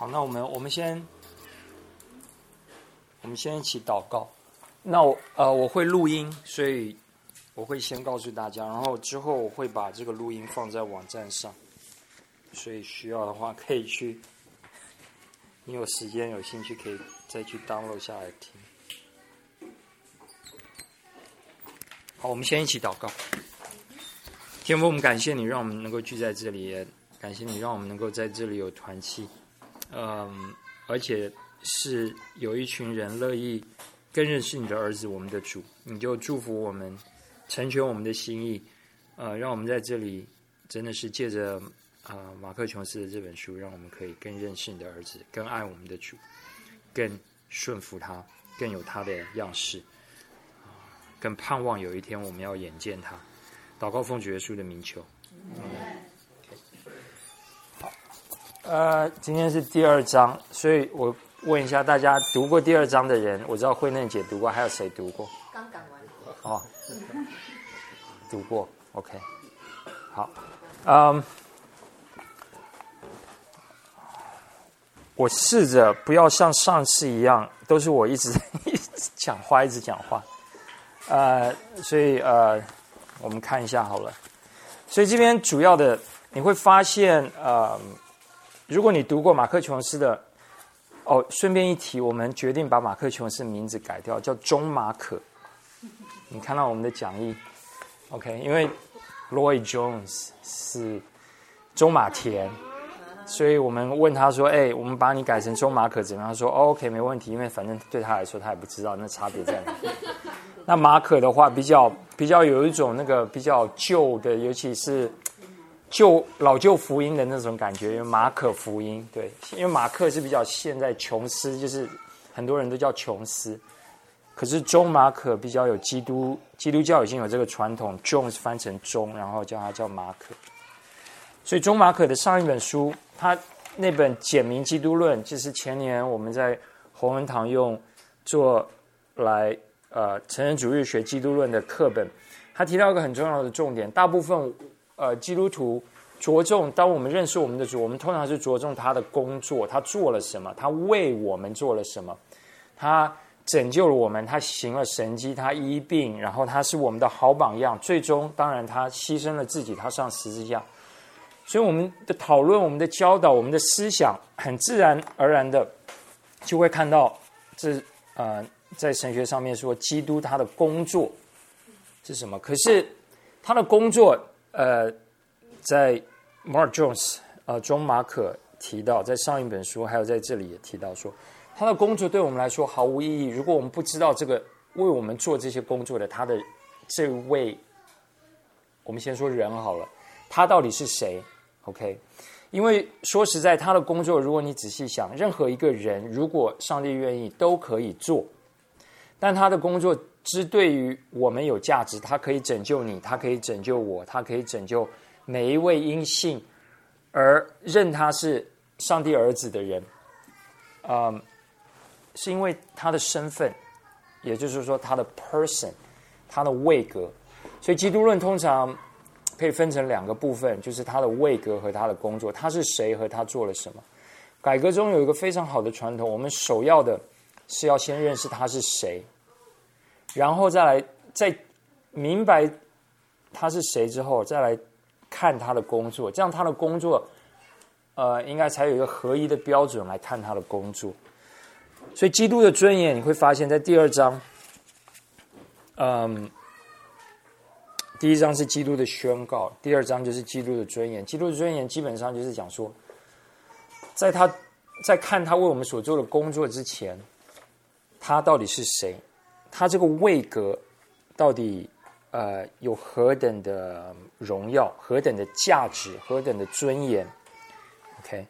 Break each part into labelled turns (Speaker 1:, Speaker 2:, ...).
Speaker 1: 好，那我们先一起祷告。那我会录音，所以我会先告诉大家，然后之后我会把这个录音放在网站上，所以需要的话可以去，你有时间有兴趣可以再去 download 下来听。好，我们先一起祷告。天父，我们感谢你，让我们能够聚在这里，也感谢你让我们能够在这里有团契，而且是有一群人乐意更认识你的儿子，我们的主，你就祝福我们，成全我们的心意，让我们在这里真的是借着马克琼斯的这本书，让我们可以更认识你的儿子，更爱我们的主，更顺服他，更有他的样式，更盼望有一天我们要眼见他。祷告奉主耶稣的名求。好，今天是第2章，所以我问一下大家，读过第2章的人，我知道慧嫩姐读过，还有谁读过？
Speaker 2: 刚赶完。
Speaker 1: 哦，读过 ，OK， 好，我试着不要像上次一样，都是我一直讲话，所以我们看一下好了。所以这边主要的你会发现，如果你读过马克琼斯的，顺便一提，我们决定把马克琼斯的名字改掉，叫钟马可。你看到我们的讲义 ，OK？ 因为 Lloyd Jones 是钟马田，所以我们问他说：“我们把你改成钟马可怎么样？”他说：“OK， 没问题，因为反正对他来说，他也不知道那差别在哪里。”那马可的话，比较有一种那个比较旧的，尤其是老旧福音的那种感觉，因为马可福音，对，因为马克是比较现在琼斯，就是很多人都叫琼斯，可是钟马可比较有基督教已经有这个传统 ，Jones 翻成钟，然后叫他叫马可，所以钟马可的上一本书，他那本《简明基督论》，就是前年我们在洪文堂用做来成人主日学基督论的课本，他提到一个很重要的重点，大部分基督徒着重，当我们认识我们的主，我们通常是着重他的工作，他做了什么，他为我们做了什么，他拯救了我们，他行了神迹，他医病，然后他是我们的好榜样，最终当然他牺牲了自己，他上十字架。所以我们的讨论，我们的教导，我们的思想，很自然而然的就会看到在神学上面说，基督他的工作是什么？可是他的工作，在 Mark Jones 钟马可提到，在上一本书，还有在这里也提到说，他的工作对我们来说毫无意义。如果我们不知道这个为我们做这些工作的他的这位，我们先说人好了，他到底是谁 ？OK？ 因为说实在，他的工作，如果你仔细想，任何一个人，如果上帝愿意，都可以做。但他的工作之对于我们有价值，他可以拯救你，他可以拯救我，他可以拯救每一位因信而认他是上帝儿子的人，是因为他的身份，也就是说他的 person， 他的位格。所以基督论通常可以分成2个部分，就是他的位格和他的工作，他是谁和他做了什么。改革中有一个非常好的传统，我们首要的是要先认识他是谁，然后再明白他是谁之后，再来看他的工作，这样他的工作应该才有一个合一的标准来看他的工作。所以基督的尊严，你会发现在第2章，第1章是基督的宣告，第2章就是基督的尊严。基督的尊严基本上就是讲说，在看他为我们所做的工作之前，他到底是谁？他这个位格到底有何等的荣耀、何等的价值、何等的尊严 ？OK，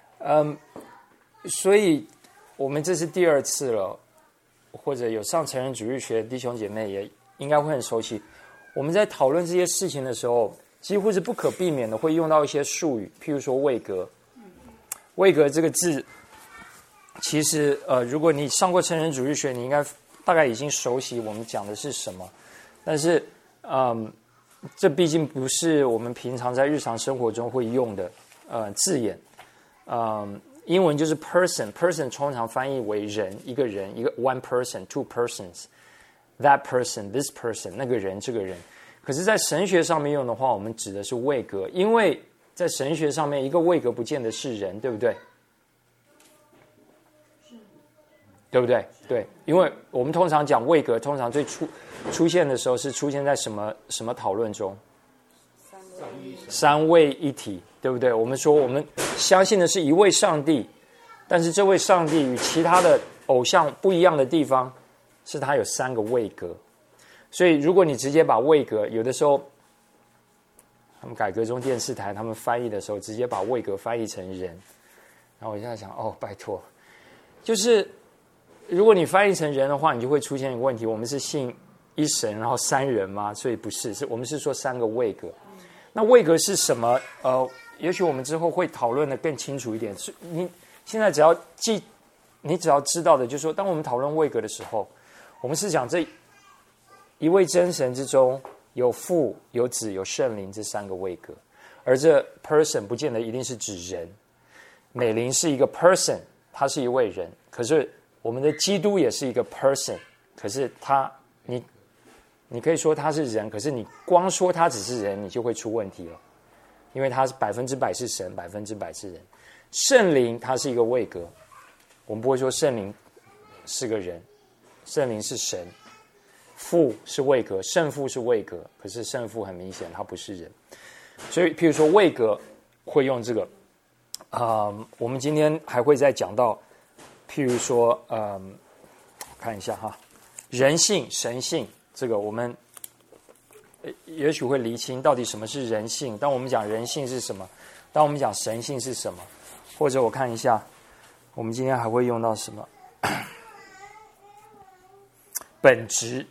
Speaker 1: 所以我们这是第2次了，或者有上成人主日学的弟兄姐妹也应该会很熟悉。我们在讨论这些事情的时候，几乎是不可避免的会用到一些术语，譬如说位格。位格这个字，其实如果你上过成人主日学，你应该大概已经熟悉我们讲的是什么。但是这毕竟不是我们平常在日常生活中会用的字眼。 英文就是 person 通常翻译为人，一个人，一个 one person two persons，that person this person 那个人这个人。可是在神学上面用的话，我们指的是位格，因为在神学上面一个位格不见得是人，对不对？对不对？对，因为我们通常讲位格，通常最出现的时候是出现在什么讨论中？三位一体，对不对？我们说我们相信的是一位上帝，但是这位上帝与其他的偶像不一样的地方是他有三个位格。所以如果你直接把位格，有的时候他们改革中电视台他们翻译的时候直接把位格翻译成人，然后我现在想拜托，就是如果你翻译成人的话，你就会出现一个问题，我们是信一神然后三人吗？所以不是，我们是说三个位格。那位格是什么？也许我们之后会讨论的更清楚一点。你现在只要你只要知道的，就是说，当我们讨论位格的时候，我们是讲这一位真神之中有父、有子、有圣灵这三个位格，而这 person 不见得一定是指人。美灵是一个 person， 他是一位人，可是我们的基督也是一个 person， 可是你可以说他是人，可是你光说他只是人，你就会出问题了，因为他是100%是神，100%是人。圣灵他是一个位格，我们不会说圣灵是个人，圣灵是神。父是位格，圣父是位格，可是圣父很明显他不是人，所以譬如说位格会用这个，我们今天还会再讲到，譬如说，看一下哈，人性、神性，这个我们也许会厘清到底什么是人性。当我们讲人性是什么，当我们讲神性是什么，或者我看一下，我们今天还会用到什么？本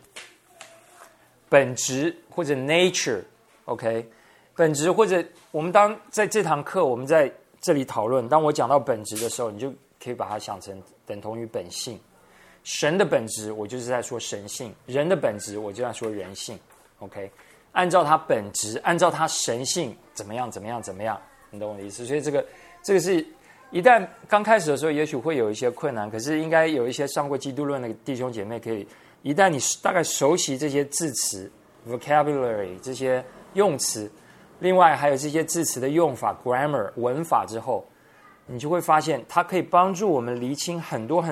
Speaker 1: 质或者 nature，OK， 本质或者我们当在这堂课我们在这里讨论，当我讲到本质的时候，你就可以把它想成等同于本性。神的本质，我就是在说神性；人的本质，我就在说人性。OK， 按照它本质，按照它神性，怎么样，你懂我的意思？所以这个是一旦刚开始的时候，也许会有一些困难，可是应该有一些上过基督论的弟兄姐妹可以。一旦你大概熟悉这些字词 vocabulary 这些用词，另外还有这些字词的用法 grammar 文法之后，你就会发现它可以帮助我们厘清很多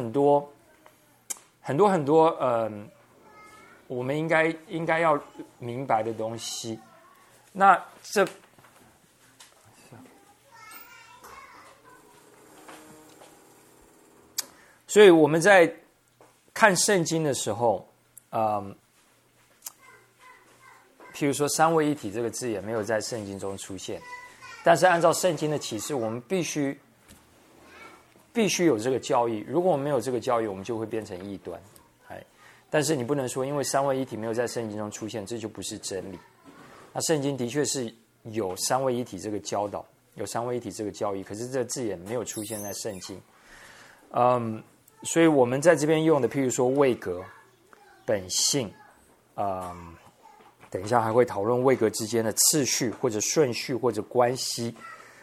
Speaker 1: 我们应该要明白的东西。那所以我们在看圣经的时候，譬如说三位一体这个字也没有在圣经中出现，但是按照圣经的启示，我们必须有这个教义。如果我们没有这个教义，我们就会变成异端。但是你不能说因为三位一体没有在圣经中出现，这就不是真理。那圣经的确是有三位一体这个教导，有三位一体这个教义，可是这个字也没有出现在圣经。所以我们在这边用的，譬如说位格、本性，等一下还会讨论位格之间的次序或者顺序或者关系，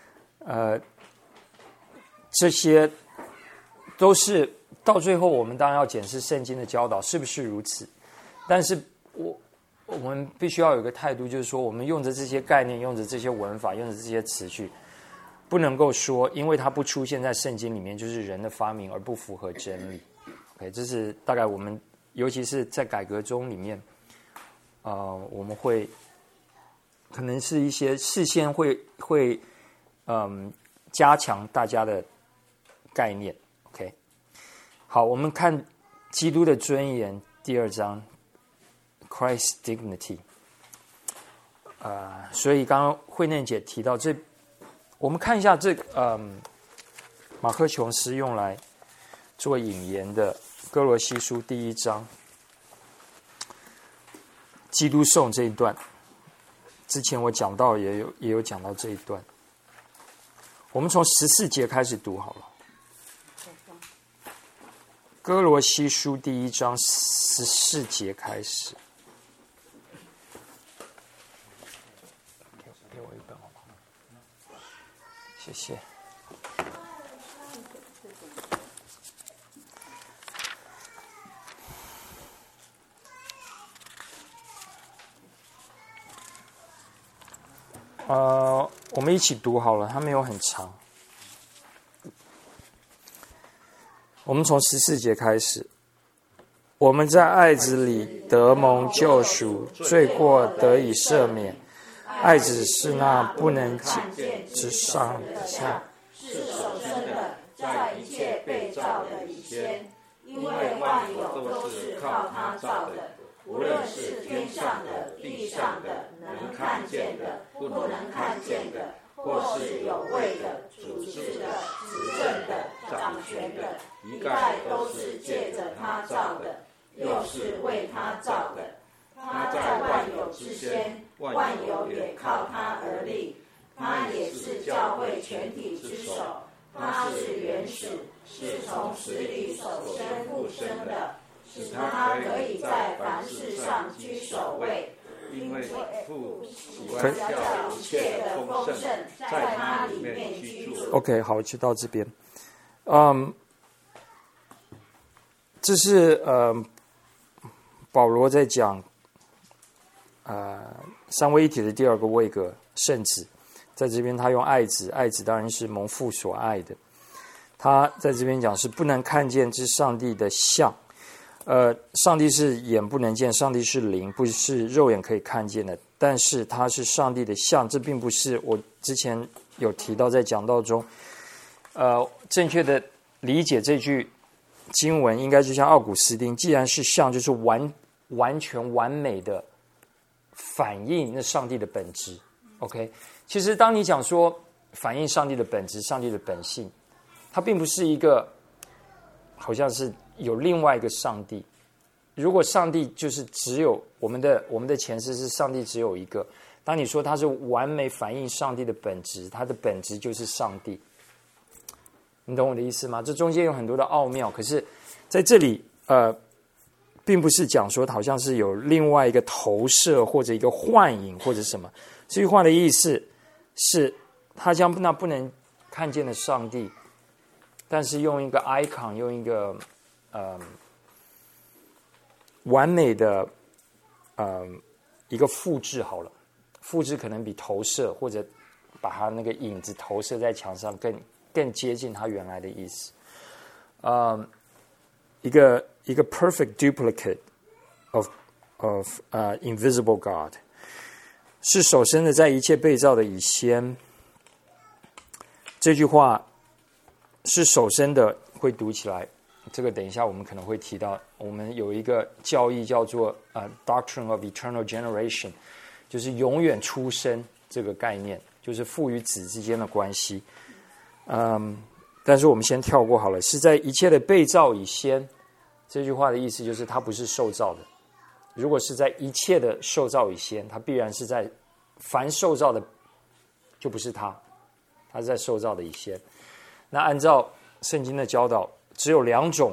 Speaker 1: 这些都是到最后我们当然要检视圣经的教导是不是如此。但是我们必须要有一个态度，就是说我们用着这些概念，用着这些文法，用着这些词序，不能够说因为它不出现在圣经里面就是人的发明而不符合真理。OK， 这是大概我们尤其是在改革中里面，我们会可能是一些事先会加强大家的概念。OK， 好，我们看基督的尊严第2章 ，Christ's dignity。所以刚刚慧念姐提到这。我们看一下这马克琼斯用来做引言的哥罗西书第1章基督颂这一段，之前我讲到也有讲到这一段，我们从14节开始读好了。哥罗西书第1章14节开始。谢谢。 我们一起读好了，它没有很长。我们从14节开始。我们在爱子里得蒙救赎，罪过得以赦免。爱子是那不能见之上的下，
Speaker 2: 是首生的，在一切被造的以先，因为万有都是靠他造的，无论是天上的、地上的，能看见的、不能看见的，或是有位的、主治的、执政的、掌权的，一概都是借着他造的，又是为他造的。他在万有之先，万有也靠他而立。他也是教会全体之首。他是原始，是从死里首先复生的，使他可以在凡事上居首位。因为父喜欢叫一切的丰盛在他里面居住。
Speaker 1: OK， 好，就到这边。这是保罗在讲三位一体的第二个位格圣子，在这边他用爱子，爱子当然是蒙父所爱的。他在这边讲是不能看见之上帝的像，上帝是眼不能见，上帝是灵，不是肉眼可以看见的，但是他是上帝的像，这并不是我之前有提到在讲道中，正确的理解这句经文应该就像奥古斯丁，既然是像，就是完全完美的反映那上帝的本质。OK， 其实当你讲说反映上帝的本质、上帝的本性，它并不是一个好像是有另外一个上帝。如果上帝就是只有我们的前世是上帝只有一个，当你说它是完美反映上帝的本质，它的本质就是上帝。你懂我的意思吗？这中间有很多的奥妙，可是在这里并不是讲说好像是有另外一个投射或者一个幻影或者什么。这句话的意思是他将那不能看见的上帝，但是用一个 icon， 用一个完美的一个复制好了，复制可能比投射或者把它那个影子投射在墙上更接近它原来的意思。一个 perfect duplicate of invisible God， 是首生的，在一切被造的以先。这句话是首生的，会读起来。这个等一下我们可能会提到，我们有一个教义叫做Doctrine of Eternal Generation， 就是永远出生这个概念，就是父与子之间的关系。但是我们先跳过好了，是在一切的被造以先。这句话的意思就是他不是受造的。如果是在一切的受造以先，他必然是在凡受造的就不是他是在受造的以先。那按照圣经的教导，只有两种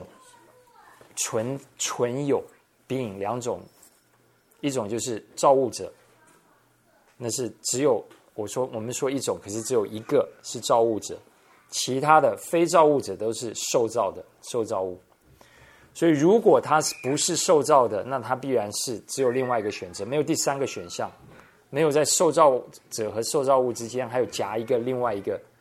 Speaker 1: 纯有 being， 两种，一种就是造物者，那是只有我们说一种，可是只有一个是造物者，其他的非造物者都是受造的受造物。所以如果他不是受造的，那他必然是只有另外一个选择，没有第三个选项，没有在受造者和受造物之间还有夹一个另外一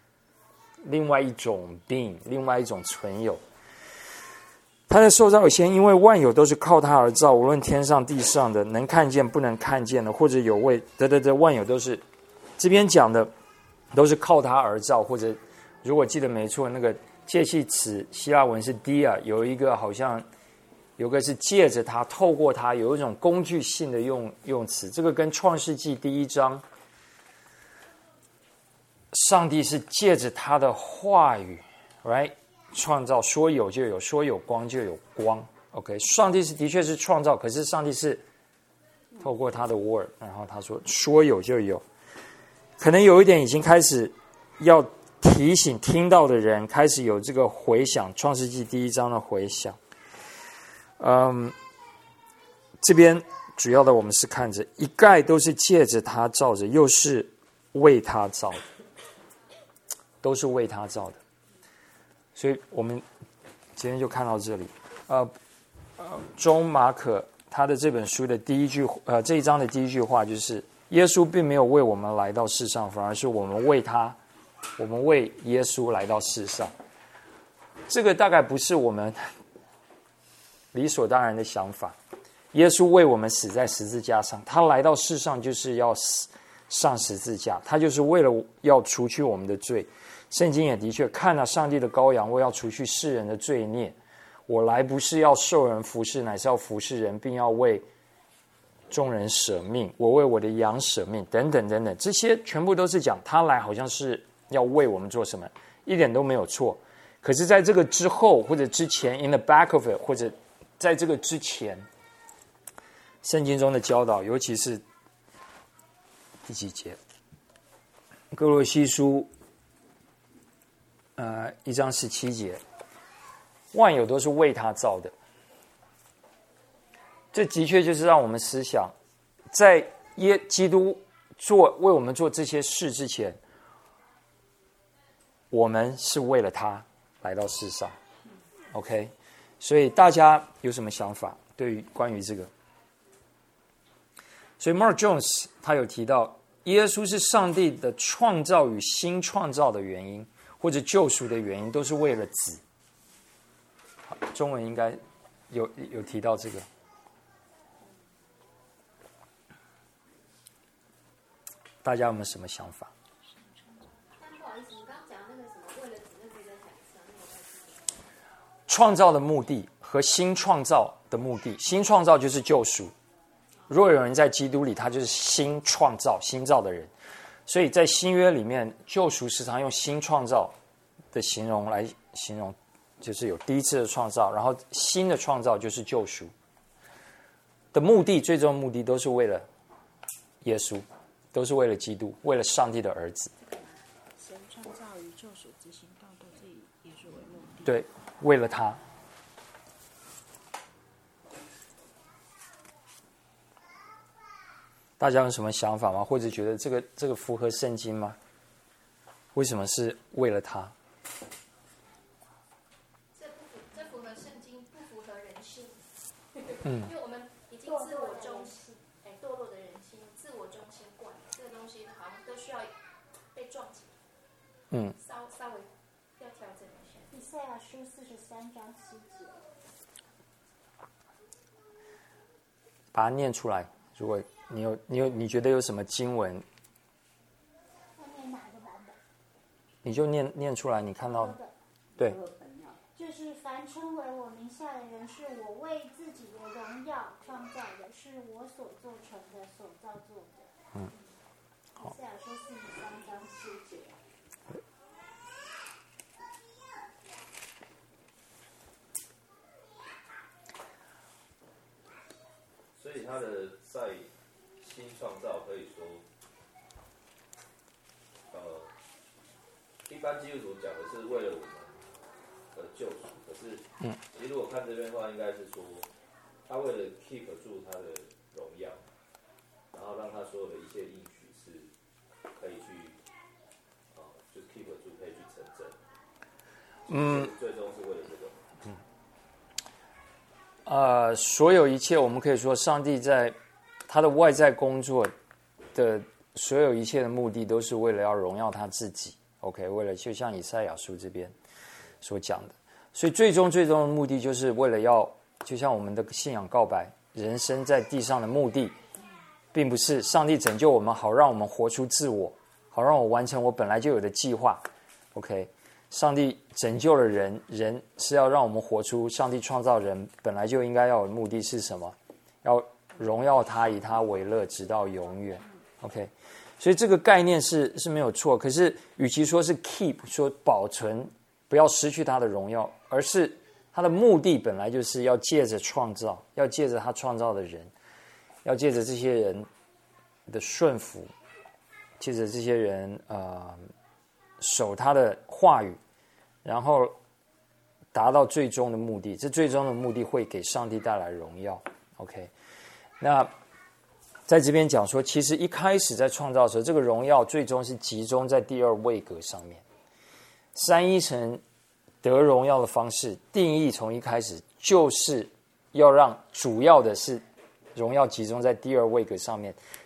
Speaker 1: 种 being， 另外一种存有。他在受造以前，因为万有都是靠他而造，无论天上地上的，能看见不能看见的，或者有位万有都是这边讲的都是靠他而造，或者如果记得没错，那个介系词希腊文是 dia， 有一个好像有个是借着它透过它，有一种工具性的用词。这个跟创世纪第1章上帝是借着他的话语 right 创造，说有就有，说有光就有光。 OK， 上帝是的确是创造，可是上帝是透过他的 word， 然后他说有就有。可能有一点已经开始要提醒听到的人开始有这个回想，创世纪第1章的回想。这边主要的我们是看着一概都是借着他造着，又是为他造的，都是为他造的。所以我们今天就看到这里。钟马可他的这本书的这一章的第一句话就是耶稣并没有为我们来到世上，反而是我们为耶稣来到世上。这个大概不是我们理所当然的想法。耶稣为我们死在十字架上，他来到世上就是要上十字架，他就是为了要除去我们的罪。圣经也的确看了上帝的羔羊，为要除去世人的罪孽。我来不是要受人服侍，乃是要服侍人，并要为众人舍命。我为我的羊舍命，等等等等，这些全部都是讲他来好像是要为我们做什么，一点都没有错。可是在这个之后或者之前 in the back of it， 或者在这个之前，圣经中的教导，尤其是第几节？哥罗西书1章17节，万有都是为他造的。这的确就是让我们思想，在基督为我们做这些事之前，我们是为了他来到世上。OK， 所以大家有什么想法对于关于这个？所以 Mark Jones 他有提到，耶稣是上帝的创造与新创造的原因，或者救赎的原因，都是为了子。中文应该有提到这个。大家有没有什么想法？
Speaker 3: 不好意思，你刚刚讲那个什么为了子，那可以再讲一下，那个我太记得。
Speaker 1: 创造的目的和新创造的目的，新创造就是救赎。若有人在基督里，他就是新创造、新造的人。所以在新约里面，救赎时常用新创造的形容来形容，就是有第一次的创造，然后新的创造就是救赎的目的，最终的目的都是为了耶稣，都是为了基督，为了上帝的儿子。
Speaker 4: 神创造与救赎执行道都是以耶稣为目的。
Speaker 1: 对，为了他。大家有什么想法吗？或者觉得这个符合圣经吗？为什么是为了他？
Speaker 3: 这符合圣经，不符合人性。因为我们已经自我中心，堕落的人心，自我中心惯了，这个东西好像都需要被撞击。稍微要调整一下。
Speaker 2: 以赛亚书43章7节，
Speaker 1: 把它念出来。如果你觉得有什么经文，
Speaker 2: 要念哪个版本？
Speaker 1: 你就念出来。你看到的，对，
Speaker 2: 就是凡称为我名下的人，是我为自己的荣耀创造的，是我所做成的，所造作的。
Speaker 1: 好。
Speaker 2: 以赛亚书43章7节。
Speaker 5: 所以他的在新创造可以说，一般基督徒讲的是为了我们的救赎，可是，其实如果看这边的话，应该是说，他为了 keep 住他的荣耀，然后让他所有的一切应许是可以去，就是 keep 住，可以去成真。最终是为了这个。
Speaker 1: 所有一切，我们可以说，上帝在他的外在工作的所有一切的目的，都是为了要荣耀他自己。OK， 为了就像以赛亚书这边所讲的，所以最终的目的，就是为了要，就像我们的信仰告白，人生在地上的目的，并不是上帝拯救我们，好让我们活出自我，好让我完成我本来就有的计划。OK。上帝拯救了人，人是要让我们活出上帝创造人本来就应该要有的目的是什么？要荣耀他，以他为乐，直到永远。OK， 所以这个概念是没有错。可是，与其说是 keep 说保存，不要失去他的荣耀，而是他的目的本来就是要借着创造，要借着他创造的人，要借着这些人的顺服，借着这些人守他的话语。然后达到最终的目的，这最终的目的会给上帝带来荣耀。OK， 那在这边讲说，其实一开始在创造的时候，这个荣耀最终是集中在第二位格上面。三一神得荣耀的方式定义从一开始就是要让主要的是荣耀集中在第二位格上面，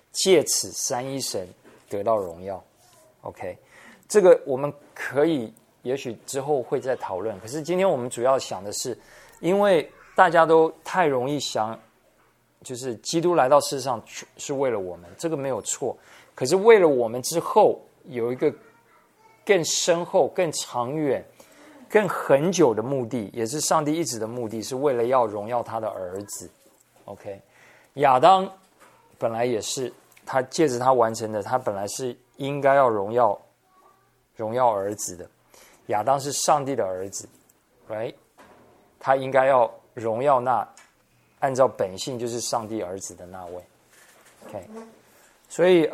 Speaker 1: 借此三一神得到荣耀。OK， 这个我们可以也许之后会再讨论。可是今天我们主要想的是，因为大家都太容易想，就是基督来到世上是为了我们，这个没有错。可是为了我们之后有一个更深厚、更长远、更很久的目的，也是上帝一直的目的，是为了要荣耀他的儿子。OK， 亚当本来也是他借着他完成的，他本来是应该要荣耀儿子的。亚当是上帝的儿子 ，right？ 他应该要荣耀那按照本性就是上帝儿子的那位。OK， 所以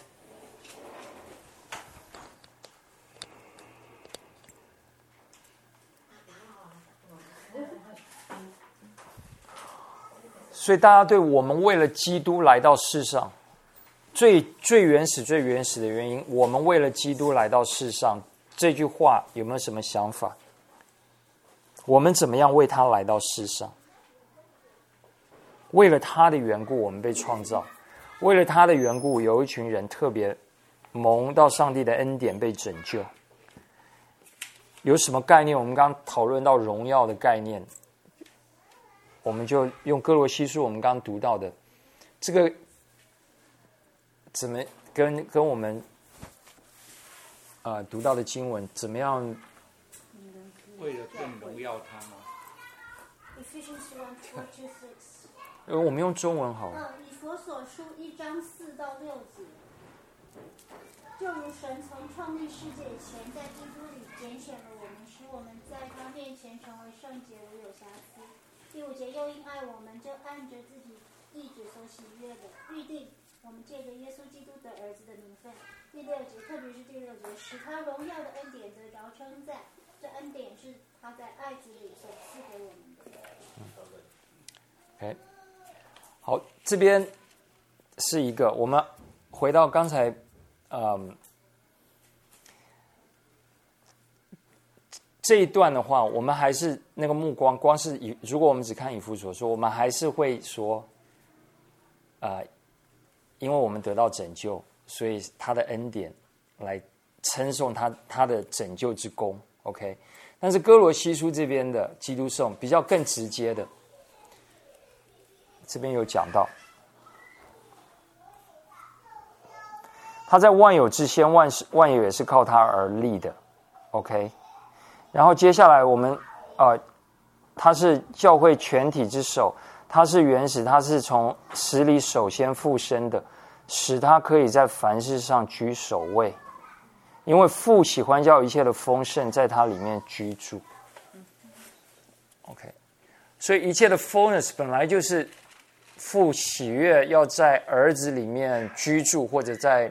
Speaker 1: 所以大家对我们为了基督来到世上，最原始的原因，我们为了基督来到世上，这句话有没有什么想法？我们怎么样为他来到世上？为了他的缘故，我们被创造；为了他的缘故，有一群人特别蒙到上帝的恩典被拯救。有什么概念？我们刚刚讨论到荣耀的概念。我们就用哥罗西书我们刚刚读到的这个怎么跟我们读到的经文怎么样？
Speaker 6: 为了更荣耀他吗？
Speaker 1: 我们用中文好了。
Speaker 7: 以弗所书1章4到6节，就如神从创立世界前，在基督里拣选了我们，使我们在他面前成为圣洁，无有瑕疵。第5节，又因爱我们，就按着自己意志所喜悦的预定我们借着耶稣基督的儿子的名分。第6节，特别是第6节，使他荣耀的恩典得着称赞，这恩典是他在爱子里所赐给我们的。
Speaker 1: OK， 好，这边是一个，我们回到刚才，这一段的话，我们还是那个目光，光是如果我们只看以弗所说，我们还是会说，因为我们得到拯救，所以他的恩典来称颂他的拯救之功。OK， 但是哥罗西书这边的基督颂比较更直接的，这边有讲到，他在万有之先，万有也是靠他而立的。OK。然后接下来我们他是教会全体之首，他是原始，他是从死里首先复生的，使他可以在凡事上居首位，因为父喜欢叫一切的丰盛在他里面居住。OK， 所以一切的 fullness 本来就是父喜悦要在儿子里面居住，或者在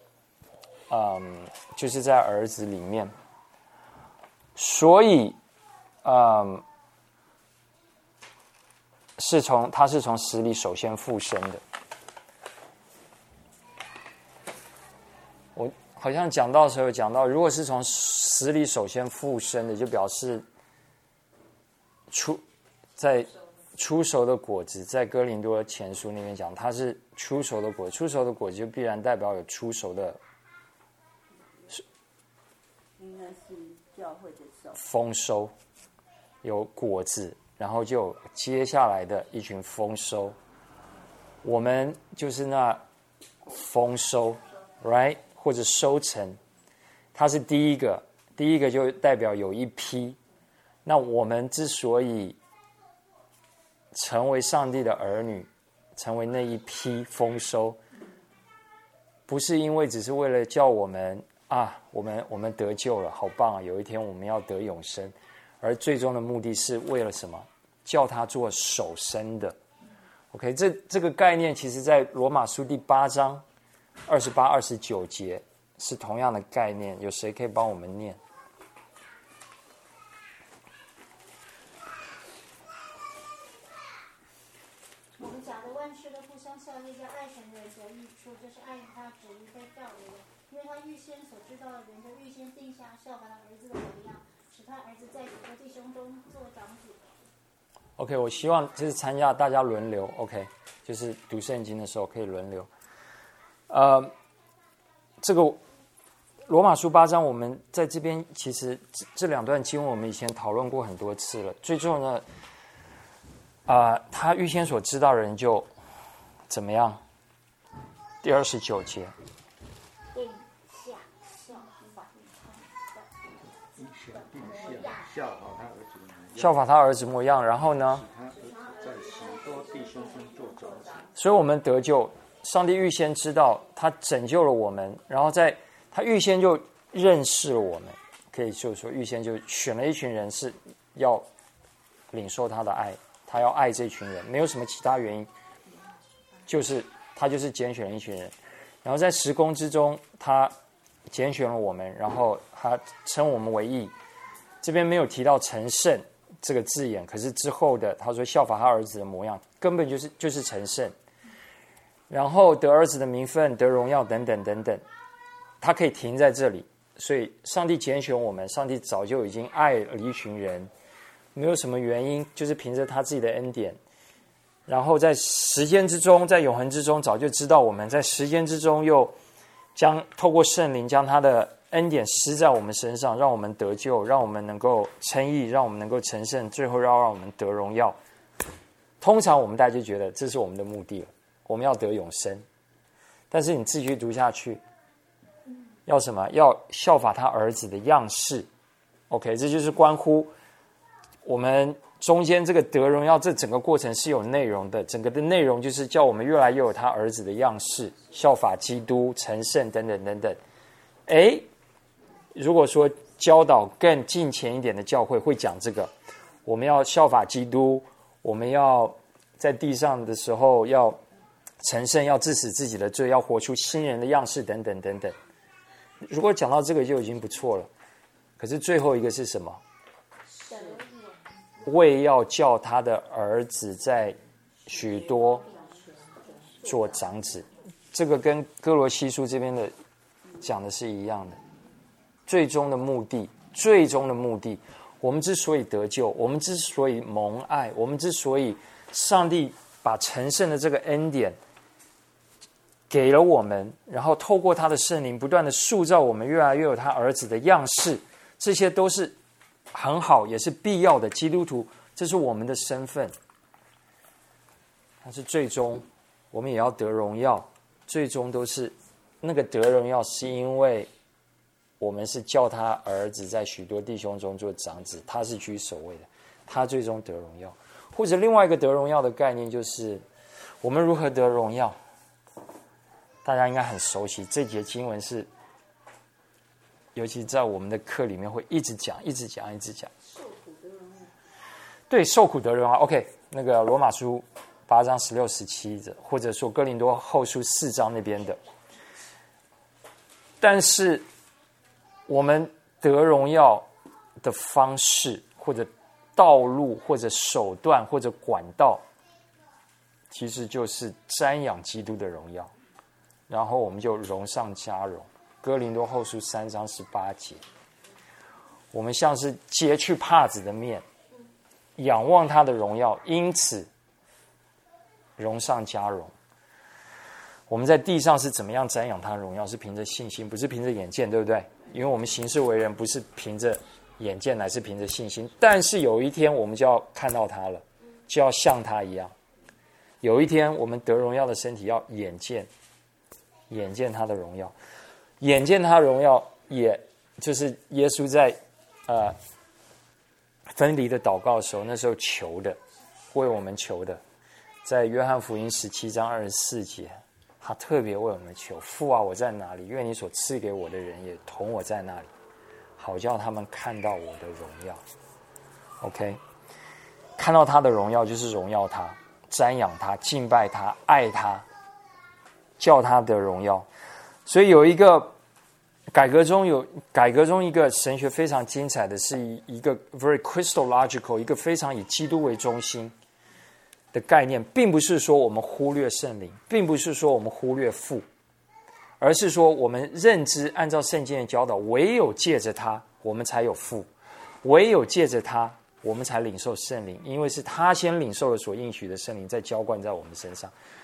Speaker 1: 就是在儿子里面。所以，他是从死里首先复生的。我好像讲到的时候讲到，如果是从死里首先复生的，就表示出熟的果子，在哥林多前书那边讲，它是出熟的果子，出熟的果子就必然代表有出熟的，
Speaker 2: 应该是教会的
Speaker 1: 丰收，有果子，然后就有接下来的一群丰收。我们就是那丰收 ，right， 或者收成，它是第一个就代表有一批。那我们之所以成为上帝的儿女，成为那一批丰收，不是因为只是为了叫我们我们得救了，好棒啊！有一天我们要得永生，而最终的目的是为了什么？叫他做首生的。OK， 这个概念其实在罗马书第8章28、29节是同样的概念。有谁可以帮我们念？
Speaker 7: 我们讲的万事都互相效力，叫爱神的人得益处，这是按他旨意被召的人，因为他预先所知道的人，就预先定下效法他儿子的模样，使他儿子在许多弟兄中做长子。
Speaker 1: OK， 我希望就是参加大家轮流 ，OK， 就是读圣经的时候可以轮流。 这个罗马书8章，我们在这边其实这两段经文我们以前讨论过很多次了。最重要的，他预先所知道的人就怎么样？第29节，
Speaker 7: 定下效法
Speaker 1: 效法他儿子模样，然后呢？
Speaker 6: 在许多弟兄中做长子。
Speaker 1: 所以我们得救，上帝预先知道，他拯救了我们，然后他预先就认识了我们，可以就是说预先就选了一群人是要领受他的爱，他要爱这群人，没有什么其他原因，他就是拣选了一群人，然后在时工之中，他拣选了我们，然后他称我们为义。这边没有提到成圣这个字眼，可是之后的他说效法他儿子的模样，根本就是成圣。然后得儿子的名分，得荣耀等等等等，他可以停在这里。所以上帝拣选我们，上帝早就已经爱了一群人，没有什么原因，就是凭着他自己的恩典。然后在时间之中，在永恒之中，早就知道我们，在时间之中又透过圣灵将他的恩典施在我们身上，让我们得救，让我们能够称义，让我们能够成圣，最后让我们得荣耀。通常我们大家就觉得这是我们的目的了，我们要得永生。但是你自己去读下去，要什么？要效法他儿子的样式。OK， 这就是关乎我们中间这个得荣耀，这整个过程是有内容的。整个的内容就是叫我们越来越有他儿子的样式，效法基督、成圣等等等等。如果说教导更近前一点的教会会讲这个，我们要效法基督，我们要在地上的时候要成圣，要治死自己的罪，要活出新人的样式等等等等。如果讲到这个就已经不错了。可是最后一个是什么？为要叫他的儿子在许多做长子，这个跟哥罗西书这边的讲的是一样的。最终的目的，我们之所以得救，我们之所以蒙爱，我们之所以上帝把成圣的这个恩典给了我们，然后透过他的圣灵不断的塑造我们，越来越有他儿子的样式，这些都是很好也是必要的。基督徒，这是我们的身份，但是最终我们也要得荣耀，最终都是那个得荣耀是因为我们是叫他儿子在许多弟兄中做长子，他是居首位的，他最终得荣耀。或者另外一个得荣耀的概念就是我们如何得荣耀，大家应该很熟悉，这节经文是尤其在我们的课里面会一直讲。对，受苦得荣耀。 OK， 那个罗马书8章16、17的，或者说哥林多后书4章那边的。但是我们得荣耀的方式或者道路或者手段或者管道，其实就是瞻仰基督的荣耀，然后我们就荣上加荣。哥林多后书3章18节，我们像是揭去帕子的面，仰望他的荣耀，因此荣上加荣。我们在地上是怎么样瞻仰他的荣耀？是凭着信心，不是凭着眼见，对不对？因为我们行事为人不是凭着眼见，乃是凭着信心。但是有一天我们就要看到他了，就要像他一样。有一天我们得荣耀的身体要眼见他的荣耀，眼见他的荣耀，也就是耶稣在分离的祷告的时候，那时候求的，为我们求的，在约翰福音17章24节，他特别为我们求，父啊，我在哪里？愿你所赐给我的人也同我在那里，好叫他们看到我的荣耀。 OK， 看到他的荣耀就是荣耀他，瞻仰他，敬拜他，爱他，叫他的荣耀。所以有一个改革中一个神学非常精彩的是一个 very Christological， 一个非常以基督为中心的概念，并不是说我们忽略圣灵，并不是说我们忽略父，而是说我们认知按照圣经的教导，唯有借着他我们才有父，唯有借着他我们才领受圣灵，因为是他先领受了所应许的圣灵，再浇灌在我们身上。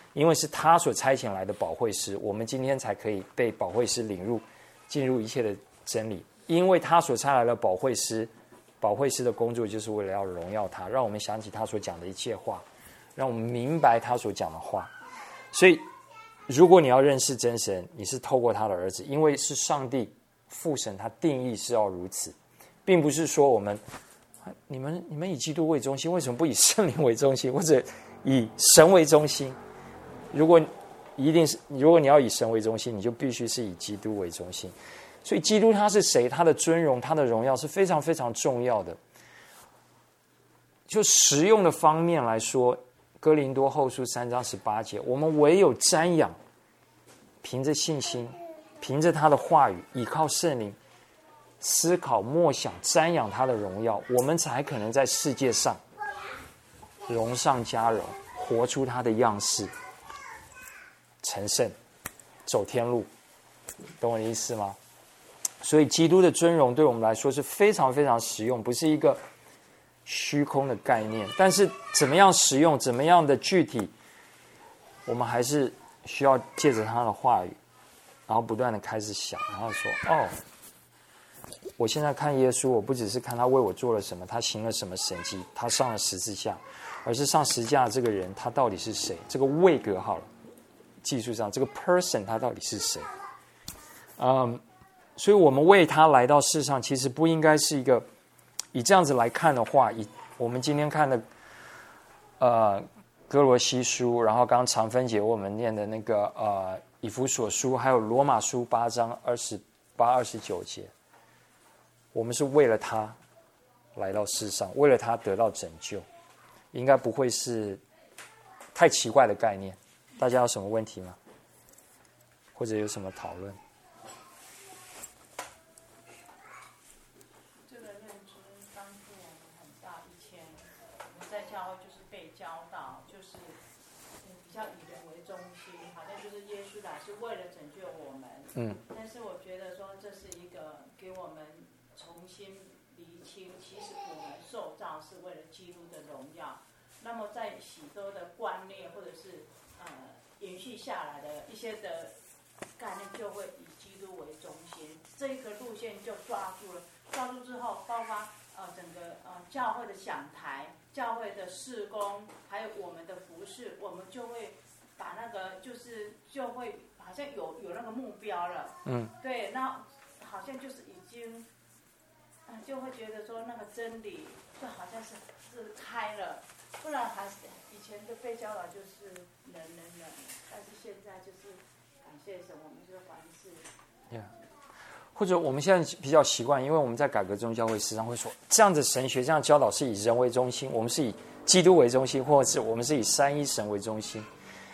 Speaker 1: 因为是他所差遣来的保惠师，我们今天才可以被保惠师领入进入一切的真理。因为他所差来的保惠师，保惠师的工作就是为了要荣耀他，让我们想起他所讲的一切话，让我们明白他所讲的话。所以如果你要认识真神，你是透过他的儿子，因为是上帝父神他定义是要如此，并不是说你们以基督为中心，为什么不以圣灵为中心，或者以神为中心？如果你要以神为中心，你就必须是以基督为中心。所以基督他是谁，他的尊荣他的荣耀是非常非常重要的。就实用的方面来说，哥林多后书3章18节，我们唯有瞻仰，凭着信心，凭着他的话语，依靠圣灵思考默想瞻仰他的荣耀，我们才可能在世界上荣上加荣，活出他的样式，成圣，走天路。懂我的意思吗？所以基督的尊荣对我们来说是非常非常实用，不是一个虚空的概念。但是怎么样实用，怎么样的具体，我们还是需要借着他的话语，然后不断的开始想，然后说我现在看耶稣，我不只是看他为我做了什么，他行了什么神迹，他上了十字架，而是上十字架的这个人他到底是谁，这个位格好了，技术上这个 person 他到底是谁。所以我们为他来到世上，其实不应该是一个以这样子来看的话，以我们今天看的哥罗西书，然后刚刚长分解我们念的那个以弗所书，还有罗马书8章28、29节，我们是为了他来到世上，为了他得到拯救，应该不会是太奇怪的概念。大家有什么问题吗？或者有什么讨论？
Speaker 4: 这个认知帮助我们很大。以前我们在教会就是被教导，就是比较以人为中心，好像就是耶稣来是为了拯救我们。但是我觉得说这是一个给我们重新厘清，其实我们受造是为了基督的荣耀。那么在许多的观念或者是延续下来的一些的概念，就会以基督为中心，这一个路线就抓住了。抓住之后，包括整个教会的讲台、教会的事工，还有我们的服事，我们就会把那个就会好像有那个目标了。对，那好像就是已经就会觉得说那个真理就好像是开了，不然还是以前的被教导就是人，但是现在就是感谢神，我们就是凡事。
Speaker 1: 或者我们现在比较习惯，因为我们在改革宗教会时常会说，这样的神学、这样教导是以人为中心，我们是以基督为中心，或者是我们是以三一神为中心。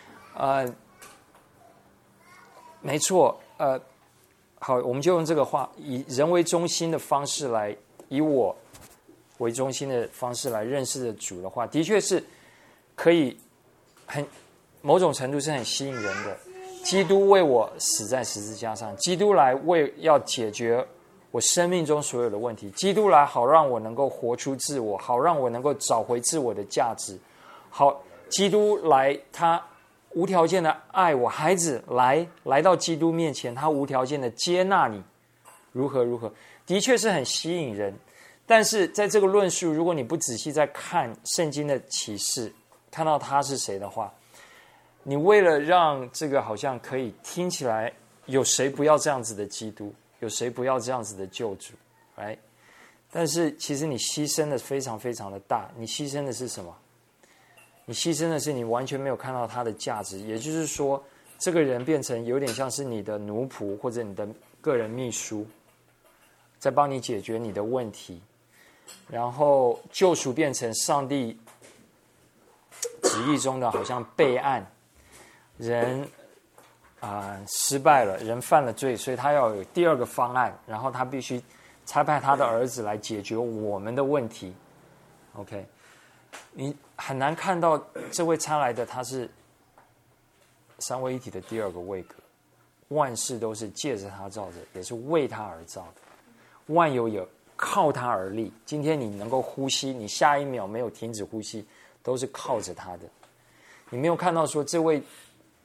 Speaker 1: 没错，好，我们就用这个话，以人为中心的方式来，以我为中心的方式来认识的主的话，的确是可以某种程度是很吸引人的。基督为我死在十字架上，基督来要解决我生命中所有的问题，基督来好让我能够活出自我，好让我能够找回自我的价值，好，基督来他无条件的爱我，孩子来到基督面前，他无条件的接纳你，如何，的确是很吸引人。但是在这个论述，如果你不仔细在看圣经的启示，看到他是谁的话，你为了让这个好像可以听起来，有谁不要这样子的基督，有谁不要这样子的救主，right？ 但是其实你牺牲的非常非常的大，你牺牲的是什么？你牺牲的是你完全没有看到他的价值，也就是说，这个人变成有点像是你的奴仆或者你的个人秘书，在帮你解决你的问题，然后救赎变成上帝旨意中的好像备案，人失败了，人犯了罪，所以他要有第二个方案，然后他必须差派他的儿子来解决我们的问题。OK， 你很难看到这位差来的他是三位一体的第二个位格，万事都是借着他造的，也是为他而造的，万有也靠他而立。今天你能够呼吸，你下一秒没有停止呼吸，都是靠着他的。你没有看到说这位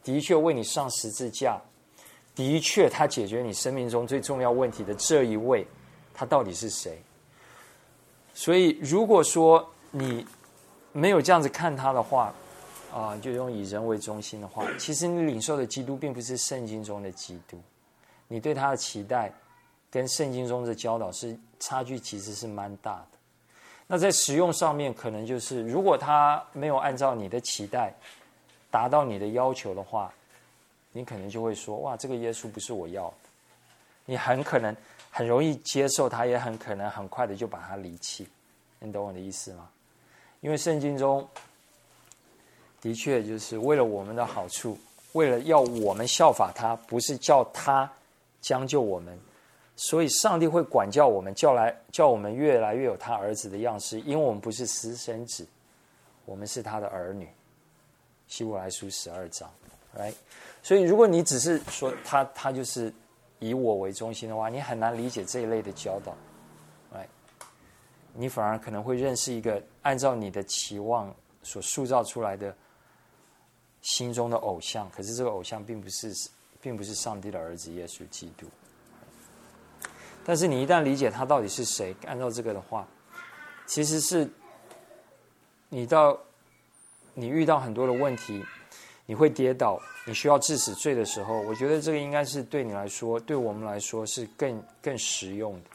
Speaker 1: 的确为你上十字架，的确他解决你生命中最重要问题的这一位，他到底是谁？所以如果说你没有这样子看他的话，就用以人为中心的话，其实你领受的基督并不是圣经中的基督，你对他的期待跟圣经中的教导是差距其实是蛮大的。那在实用上面，可能就是如果他没有按照你的期待达到你的要求的话，你可能就会说，哇，这个耶稣不是我要的。你很可能很容易接受他，也很可能很快的就把他离弃。你懂我的意思吗？因为圣经中的确就是为了我们的好处，为了要我们效法他，不是叫他将就我们，所以上帝会管教我们，叫我们越来越有他儿子的样式，因为我们不是私生子，我们是他的儿女。希伯来书12章 right？ 所以如果你只是说他就是以我为中心的话，你很难理解这一类的教导 right？ 你反而可能会认识一个按照你的期望所塑造出来的心中的偶像，可是这个偶像并不是上帝的儿子耶稣基督。但是你一旦理解他到底是谁，按照这个的话，其实是你遇到很多的问题，你会跌倒，你需要治死罪的时候，我觉得这个应该是对你来说，对我们来说是更实用的。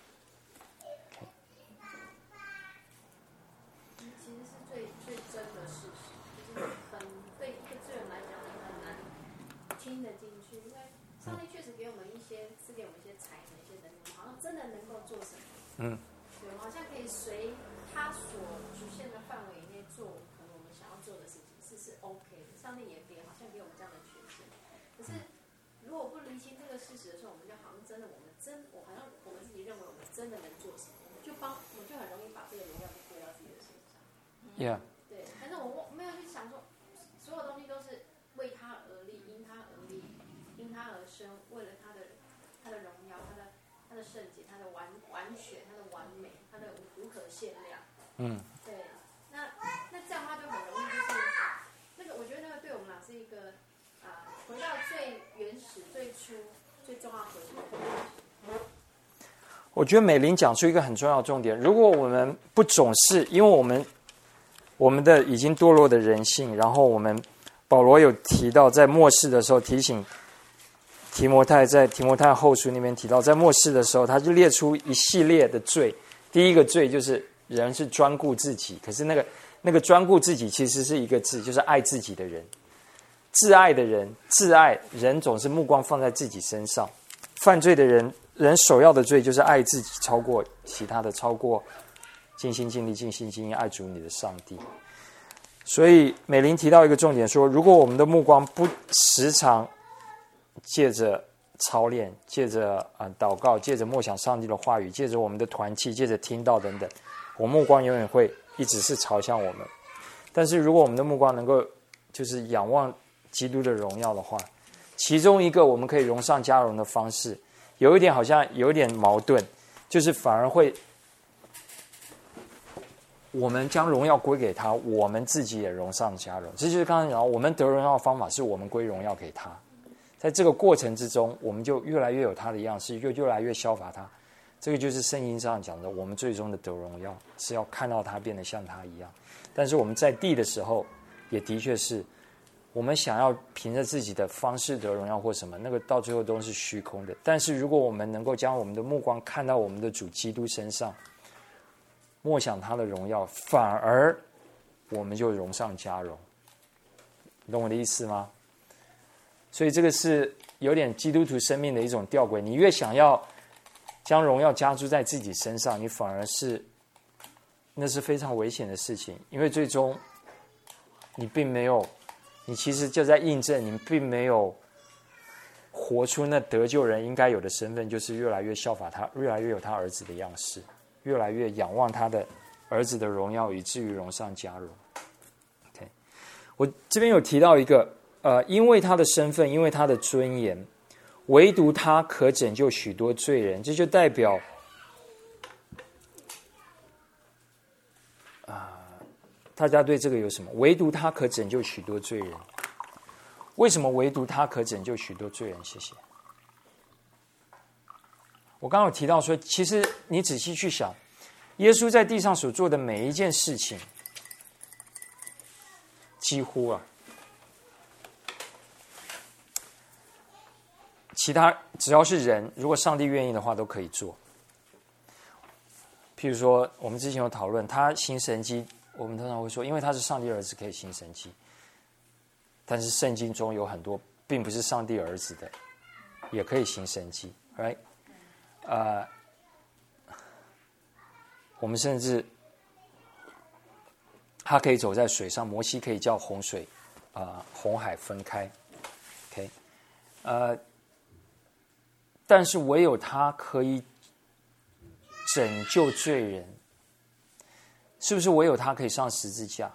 Speaker 3: 其实是最真的事实，就是对一个罪人来讲很难听得进去，因为上帝确实给我们赐给我们一些才能、一些能力，好像真的能够做什么。对，我们好像可以随他所局限的范围内做可能我们想要做的事情，是 OK 的。上帝也好像给我们这样的权限。可是如果不厘清这个事实的时候，我们就好像真的好像我们自己认为我们真的能做什么，我们就很容易把这个荣耀就归到自己的身上。
Speaker 1: Yeah。
Speaker 3: 对，但是我没有去想说，所有东西都是为他而立，因他而立，因他而生，为了他的荣耀，他的圣洁，他的完全，他的完美，他的无可限量。对，那这样的话就很容易就是那个，我觉得那个对我们俩是一个回到最原始、最初、最重要核心的东西。
Speaker 1: 我觉得美玲讲出一个很重要的重点，如果我们不总是因为我们的已经堕落的人性，然后保罗有提到在末世的时候提醒提摩太，在提摩太后书那边提到，在末世的时候他就列出一系列的罪。第一个罪就是人是专顾自己，可是那个专顾自己其实是一个字，就是爱自己的人，自爱的人，人总是目光放在自己身上，犯罪的人首要的罪就是爱自己超过其他的，超过尽心尽力尽心尽意爱主你的上帝。所以美玲提到一个重点说，如果我们的目光不时常借着操练，借着祷告，借着默想上帝的话语，借着我们的团契，借着听道等等，我目光永远会一直是朝向我们。但是如果我们的目光能够就是仰望基督的荣耀的话，其中一个我们可以荣上加荣的方式，好像有一点矛盾，就是反而会我们将荣耀归给他，我们自己也荣上加荣。这就是刚才讲，我们得荣耀的方法是我们归荣耀给他。在这个过程之中，我们就越来越有他的样式，就越来越效法他。这个就是圣经上讲的，我们最终的得荣耀是要看到他变得像他一样。但是我们在地的时候，也的确是我们想要凭着自己的方式得荣耀或什么，那个到最后都是虚空的。但是如果我们能够将我们的目光看到我们的主基督身上，默想他的荣耀，反而我们就荣上加荣。你懂我的意思吗？所以这个是有点基督徒生命的一种吊诡，你越想要将荣耀加诸在自己身上，你反而那是非常危险的事情，因为最终你其实就在印证你并没有活出那得救人应该有的身份，就是越来越效法他，越来越有他儿子的样式，越来越仰望他的儿子的荣耀，以至于荣上加荣。Okay. 我这边有提到一个因为他的身份，因为他的尊严，唯独他可拯救许多罪人。这就代表大家对这个有什么？唯独他可拯救许多罪人。 为什么唯独他可拯救许多罪人？谢谢。我刚刚有提到说，其实你仔细去想，耶稣在地上所做的每一件事情，几乎其他只要是人，如果上帝愿意的话，都可以做。譬如说，我们之前有讨论，他行神迹，我们通常会说，因为他是上帝儿子，可以行神迹。但是圣经中有很多并不是上帝儿子的，也可以行神迹 ，right？ 我们甚至他可以走在水上，摩西可以叫洪水红海分开 ，OK？ 但是唯有他可以拯救罪人，是不是唯有他可以上十字架？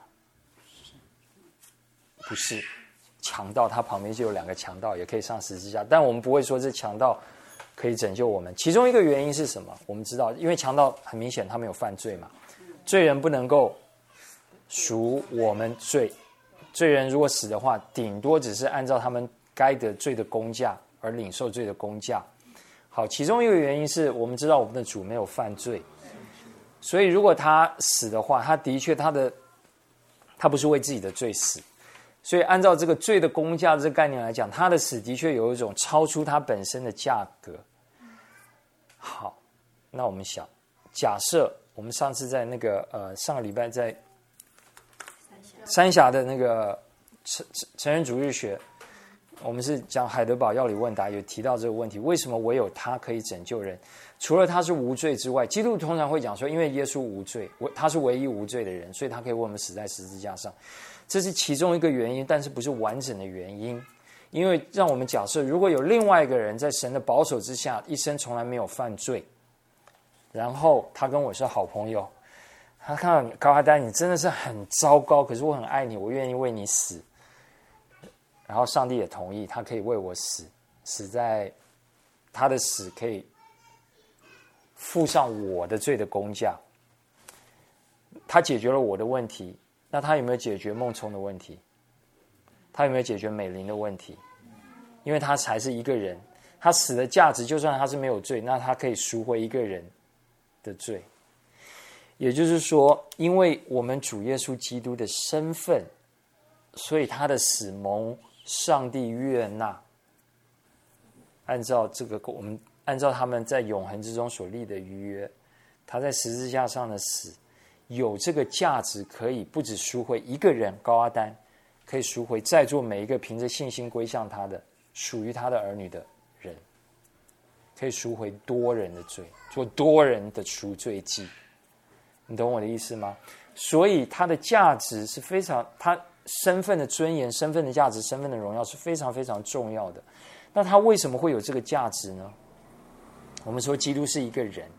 Speaker 1: 不是，强盗他旁边就有2个强盗，也可以上十字架，但我们不会说这强盗可以拯救我们。其中一个原因是什么？我们知道，因为强盗很明显他没有犯罪嘛，罪人不能够赎我们罪，罪人如果死的话，顶多只是按照他们该得罪的公价而领受罪的公价。好，其中一个原因是我们知道我们的主没有犯罪，所以如果他死的话，他的确他不是为自己的罪死，所以按照这个罪的公价这个概念来讲，他的死的确有一种超出他本身的价格。好，那我们想，假设我们上次在那个上个礼拜在三峡的那个成人主日学，我们是讲海德堡要理问答，有提到这个问题：为什么唯有他可以拯救人？除了他是无罪之外，基督通常会讲说，因为耶稣无罪，他是唯一无罪的人，所以他可以为我们死在十字架上。这是其中一个原因，但是不是完整的原因。因为让我们假设，如果有另外一个人在神的保守之下，一生从来没有犯罪，然后他跟我是好朋友，他看到你高阿丹，你真的是很糟糕，可是我很爱你，我愿意为你死。然后上帝也同意，他可以为我死，死在他的死可以付上我的罪的公价。他解决了我的问题，那他有没有解决孟聪的问题？他有没有解决美玲的问题？因为他才是一个人，他死的价值，就算他是没有罪，那他可以赎回一个人的罪。也就是说，因为我们主耶稣基督的身份，所以他的死蒙上帝悦纳。按照这个，我们按照他们在永恒之中所立的逾约，他在十字架上的死有这个价值，可以不只赎回一个人高阿丹，可以赎回在座每一个凭着信心归向他的属于他的儿女的人，可以赎回多人的罪，做多人的赎罪祭。你懂我的意思吗？所以他的价值是非常，他身份的尊严、身份的价值、身份的荣耀是非常非常重要的。那他为什么会有这个价值呢？我们说基督是一个人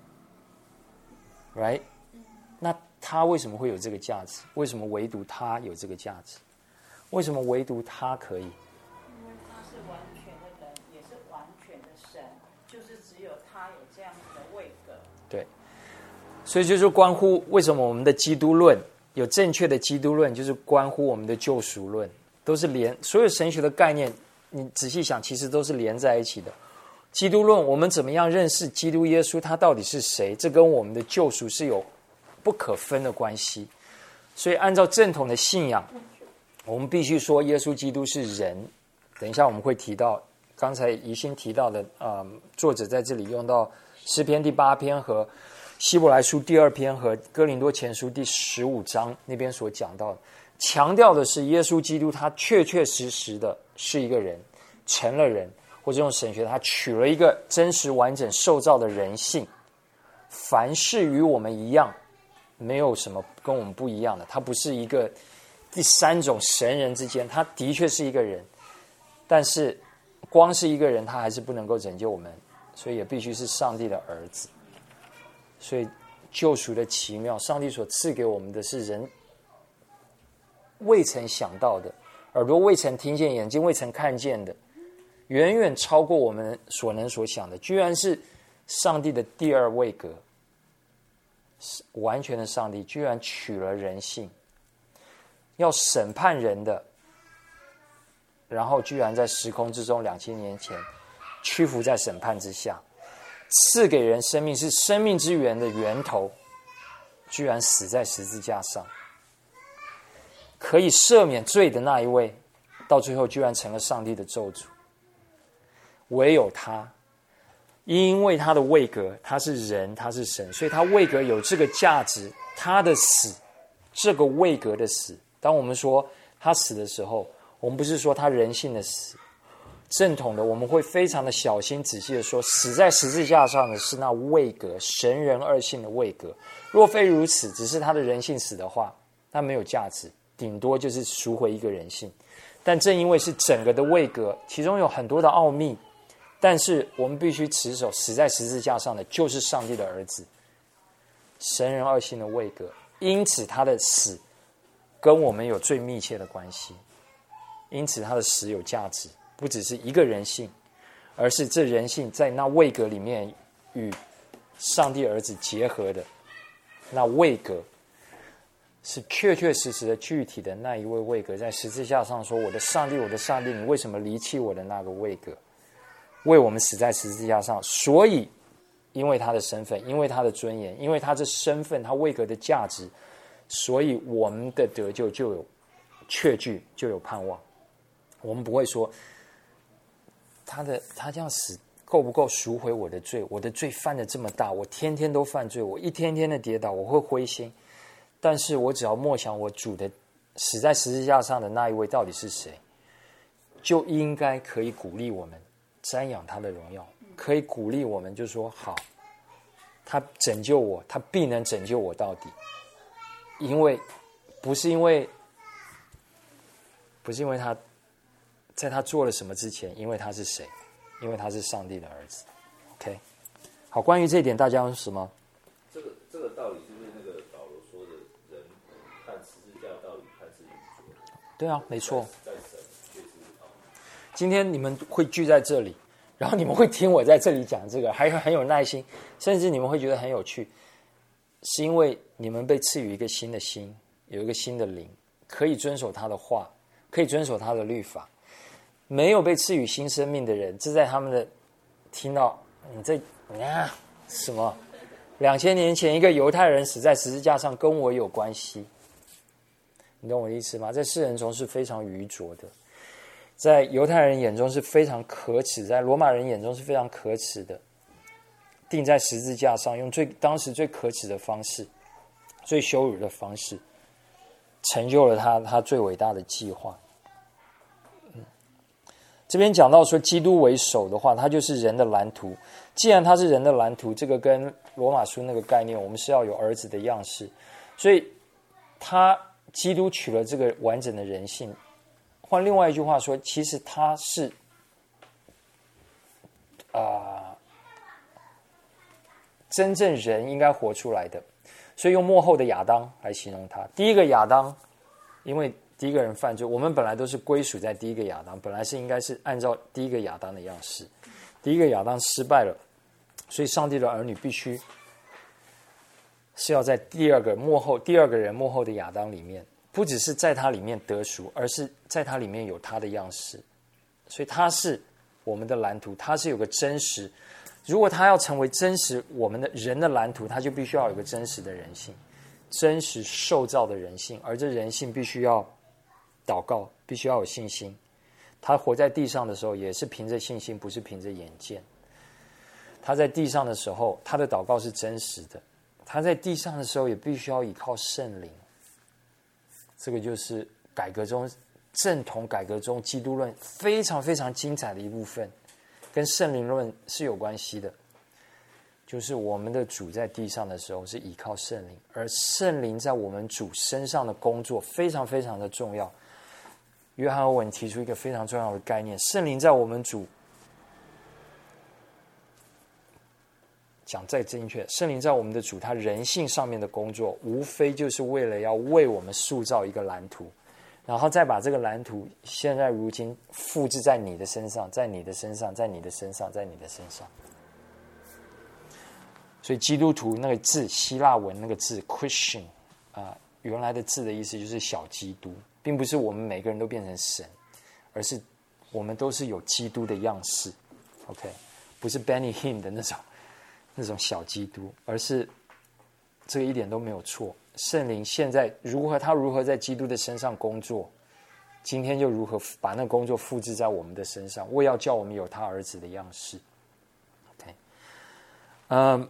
Speaker 1: ，right？ 那他为什么会有这个价值？为什么唯独他有这个价值？为什么唯独他可以？
Speaker 4: 因为他是完全的人，也是完全的神，就是只有他有这样子的位格。
Speaker 1: 对，所以就是关乎为什么我们的基督论有正确的基督论，就是关乎我们的救赎论，都是所有神学的概念，你仔细想，其实都是连在一起的。基督论，我们怎么样认识基督耶稣，他到底是谁？这跟我们的救赎是有不可分的关系。所以按照正统的信仰，我们必须说耶稣基督是人。等一下我们会提到，刚才宜兴提到的，作者在这里用到诗篇第8篇和希伯来书第2篇和哥林多前书第15章那边所讲到的，强调的是耶稣基督他确确实实的是一个人，成了人，或者用神学，他取了一个真实完整受造的人性，凡事与我们一样，没有什么跟我们不一样的。他不是一个第三种神人之间，他的确是一个人，但是光是一个人他还是不能够拯救我们，所以也必须是上帝的儿子。所以救赎的奇妙，上帝所赐给我们的是人未曾想到的，耳朵未曾听见，眼睛未曾看见的，远远超过我们所能所想的，居然是上帝的第二位格，完全的上帝居然取了人性，要审判人的然后居然在时空之中2000年前屈服在审判之下，赐给人生命，是生命之源的源头，居然死在十字架上，可以赦免罪的那一位，到最后居然成了上帝的咒诅。唯有他，因为他的位格，他是人，他是神，所以他位格有这个价值。他的死，这个位格的死，当我们说他死的时候，我们不是说他人性的死，正统的我们会非常的小心仔细的说，死在十字架上的是那位格，神人二性的位格。若非如此，只是他的人性死的话，他没有价值，顶多就是赎回一个人性。但正因为是整个的位格，其中有很多的奥秘，但是我们必须持守，死在十字架上的就是上帝的儿子，神人二性的位格。因此他的死跟我们有最密切的关系，因此他的死有价值，不只是一个人性，而是这人性在那位格里面与上帝儿子结合的那位格，是确确实实的具体的那一位位格，在十字架上说，我的上帝，我的上帝，你为什么离弃我的那个位格，为我们死在十字架上。所以因为他的身份，因为他的尊严，因为他这身份，他位格的价值，所以我们的得救就有确据，就有盼望。我们不会说他这样死够不够赎回我的罪，我的罪犯得这么大，我天天都犯罪，我一天天的跌倒，我会灰心。但是我只要默想我主的死在十字架上的那一位到底是谁，就应该可以鼓励我们瞻仰他的荣耀，可以鼓励我们就说好，他拯救我，他必能拯救我到底。因为不是因为他在他做了什么之前，因为他是谁，因为他是上帝的儿子。 OK， 好，关于这一点大家有什么？
Speaker 5: 这个道理是不是那个保罗说的人看十字架道理看是愚拙？
Speaker 1: 对啊，没错。
Speaker 5: 在神却是
Speaker 1: 今天你们会聚在这里，然后你们会听我在这里讲这个，还很有耐心，甚至你们会觉得很有趣，是因为你们被赐予一个新的心，有一个新的灵，可以遵守他的话，可以遵守他的律法。没有被赐予新生命的人，这在他们的听到你这什么2000年前一个犹太人死在十字架上跟我有关系，你懂我的意思吗？在世人中是非常愚拙的，在犹太人眼中是非常可耻，在罗马人眼中是非常可耻的，钉在十字架上，用当时最可耻的方式，最羞辱的方式，成就了他最伟大的计划。这边讲到说基督为首的话，他就是人的蓝图。既然他是人的蓝图，这个跟罗马书那个概念，我们是要有儿子的样式，所以基督取了这个完整的人性。换另外一句话说，其实他是真正人应该活出来的，所以用末后的亚当来形容他。第一个亚当，因为第一个人犯罪，我们本来都是归属在第一个亚当，本来是应该是按照第一个亚当的样式。第一个亚当失败了，所以上帝的儿女必须是要在第二个人末后的亚当里面，不只是在他里面得赎，而是在他里面有他的样式。所以他是我们的蓝图，他是有个真实。如果他要成为真实我们的人的蓝图，他就必须要有个真实的人性，真实受造的人性，而这人性必须要祷告，必须要有信心。他活在地上的时候也是凭着信心，不是凭着眼见。他在地上的时候，他的祷告是真实的。他在地上的时候也必须要依靠圣灵。这个就是正统改革中基督论非常非常精彩的一部分，跟圣灵论是有关系的。就是我们的主在地上的时候是依靠圣灵，而圣灵在我们主身上的工作非常非常的重要。约翰·欧文提出一个非常重要的概念，圣灵在我们主讲再精确，圣灵在我们的主他人性上面的工作，无非就是为了要为我们塑造一个蓝图，然后再把这个蓝图现在如今复制在你的身上，在你的身上，在你的身上，在你的身上。所以基督徒那个字，希腊文那个字 Christian 原来的字的意思就是小基督，并不是我们每个人都变成神，而是我们都是有基督的样式 ，OK， 不是 Benny Hinn 的那种小基督，而是这个一点都没有错。圣灵现在他如何在基督的身上工作，今天就如何把那工作复制在我们的身上，为要叫我们有他儿子的样式。OK，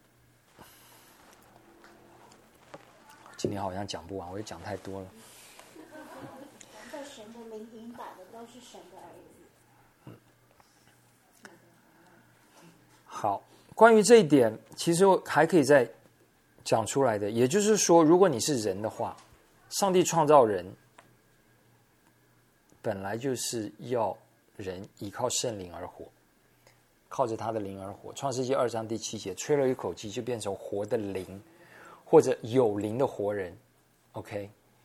Speaker 1: 今天好像讲不完，我也讲太多了。
Speaker 7: 被神的灵引导的都是神的儿子。
Speaker 1: 好，关于这一点，其实还可以再讲出来的。也就是说，如果你是人的话，上帝创造人本来就是要人依靠圣灵而活，靠着他的灵而活。创世纪2章第7节，吹了一口气就变成活的灵，或者有灵的活人。OK，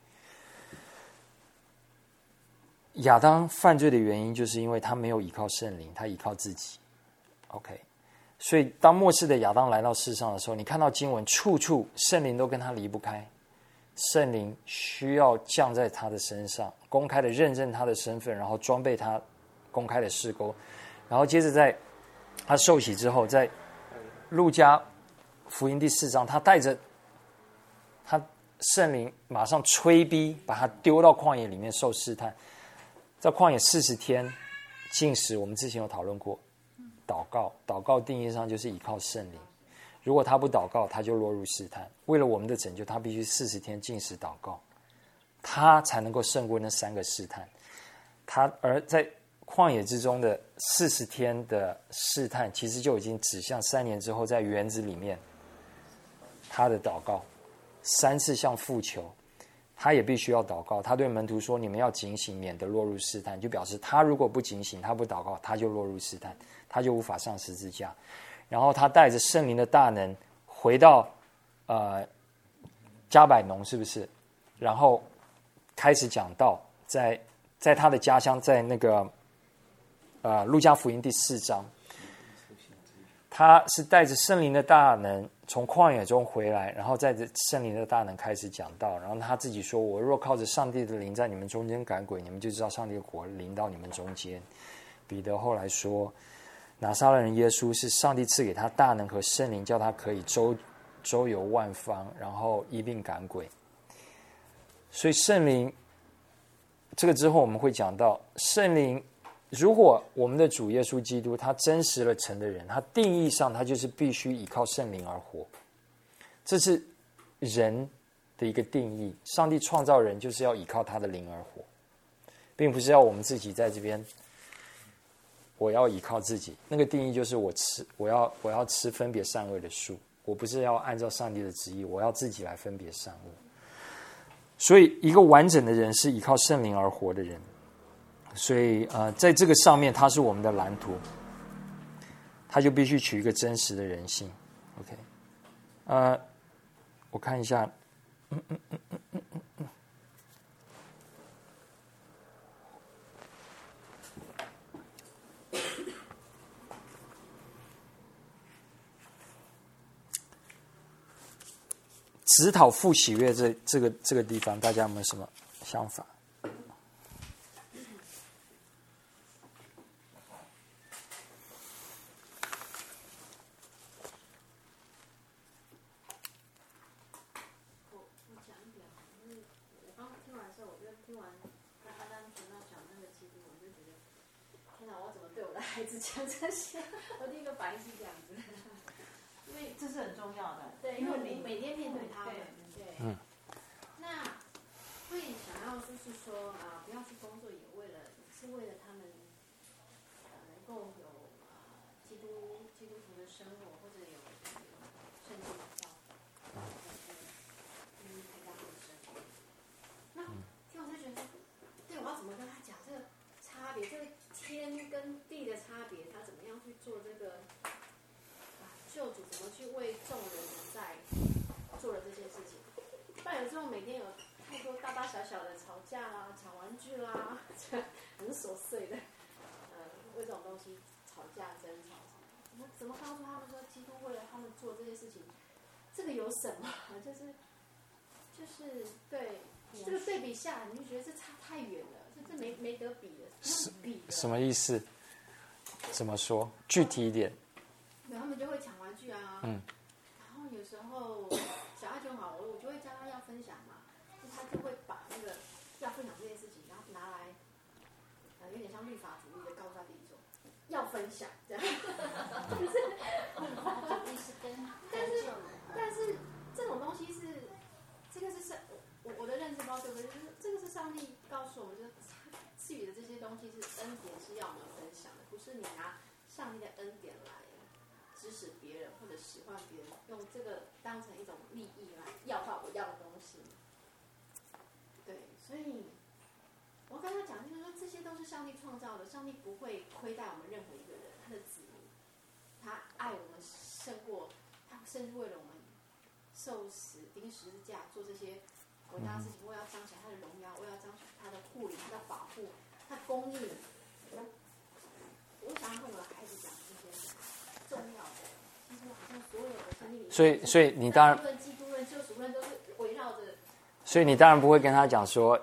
Speaker 1: 亚当犯罪的原因就是因为他没有依靠圣灵，他依靠自己。OK， 所以当末世的亚当来到世上的时候，你看到经文处处圣灵都跟他离不开，圣灵需要降在他的身上，公开的认证他的身份，然后装备他，公开的事工，然后接着在他受洗之后，在路加福音第4章，他带着他圣灵马上催逼，把他丢到旷野里面受试探，在旷野40天禁食。我们之前有讨论过祷告定义上就是依靠圣灵，如果他不祷告，他就落入试探。为了我们的拯救，他必须40天禁食祷告，他才能够胜过那3个试探。而在旷野之中的40天的试探，其实就已经指向3年之后在园子里面他的祷告，3次向父求，他也必须要祷告。他对门徒说：“你们要警醒，免得落入试探。”就表示他如果不警醒，他不祷告，他就落入试探，他就无法上十字架。然后他带着圣灵的大能回到加百农，是不是？然后开始讲道，在他的家乡，在那个路加福音第4章，他是带着圣灵的大能从旷野中回来，然后带着圣灵的大能开始讲道。然后他自己说：“我若靠着上帝的灵在你们中间赶鬼，你们就知道上帝的国临到你们中间。”彼得后来说：“拿撒勒人耶稣是上帝赐给他大能和圣灵，叫他可以周游万方，然后医病赶鬼。”所以圣灵，这个之后我们会讲到圣灵。如果我们的主耶稣基督他真实了成的人，他定义上他就是必须依靠圣灵而活，这是人的一个定义。上帝创造人就是要依靠他的灵而活，并不是要我们自己在这边我要依靠自己。那个定义就是我要吃分别善恶的树，我不是要按照上帝的旨意，我要自己来分别善恶。所以一个完整的人是依靠圣灵而活的人。所以在这个上面，它是我们的蓝图，它就必须取一个真实的人性。OK，我看一下，指讨父喜悦这个地方，大家有没有什么想法？
Speaker 3: 孩子讲这些，我第一个反应是这样子，因为
Speaker 4: 这是很重要的。
Speaker 3: 对，因为你每天面对他们，对，
Speaker 2: 那会想要就是说不要去工作，也是为了他们能够有基督徒的生活，或者有圣经的教导，就是陪伴他们生活。那听我就觉得，对，我要怎么跟他讲这个差别，这个天跟地的差别，他怎么样去做这个救主怎么去为众人在做了这些事情？不然有时候每天有太多大大小小的吵架啦、抢玩具啦，很琐碎的，为这种东西吵架争吵，怎么告诉他们说基督为了他们做这些事情？这个有什么？就是对这个对比下来，你就觉得这差太远了，这
Speaker 3: 这没得比的，比的
Speaker 1: 什么意思？怎么说？具体一点。
Speaker 3: 他们就会抢玩具啊。然后有时候小爱就很好，我就会教他要分享嘛，他就会把那个要分享这件事情，然后拿来，有点像律法主义的告诉他自己说要分享这样。但是这种东西是，这个是我的认知包对不对？就是这个是上帝告诉我们，就是赐予的这些东西是恩典，是要我们分享的，不是你拿上帝的恩典来指使别人或者使唤别人，用这个当成一种利益来要到我要的东西。对，所以我跟他讲，就是说这些都是上帝创造的，上帝不会亏待我们任何一个人，他的子民，他爱我们胜过，他甚至为了我们受死、钉十字架，做这些伟大的事情，为了彰显他的荣耀，为了彰显他的护理、他的保护、他的公义。我想要跟我的孩子讲这些重要的，其实好像所有的生命里，
Speaker 1: 所以你当然，
Speaker 3: 基督论、救赎论都是围绕着。
Speaker 1: 所以你当然不会跟他讲说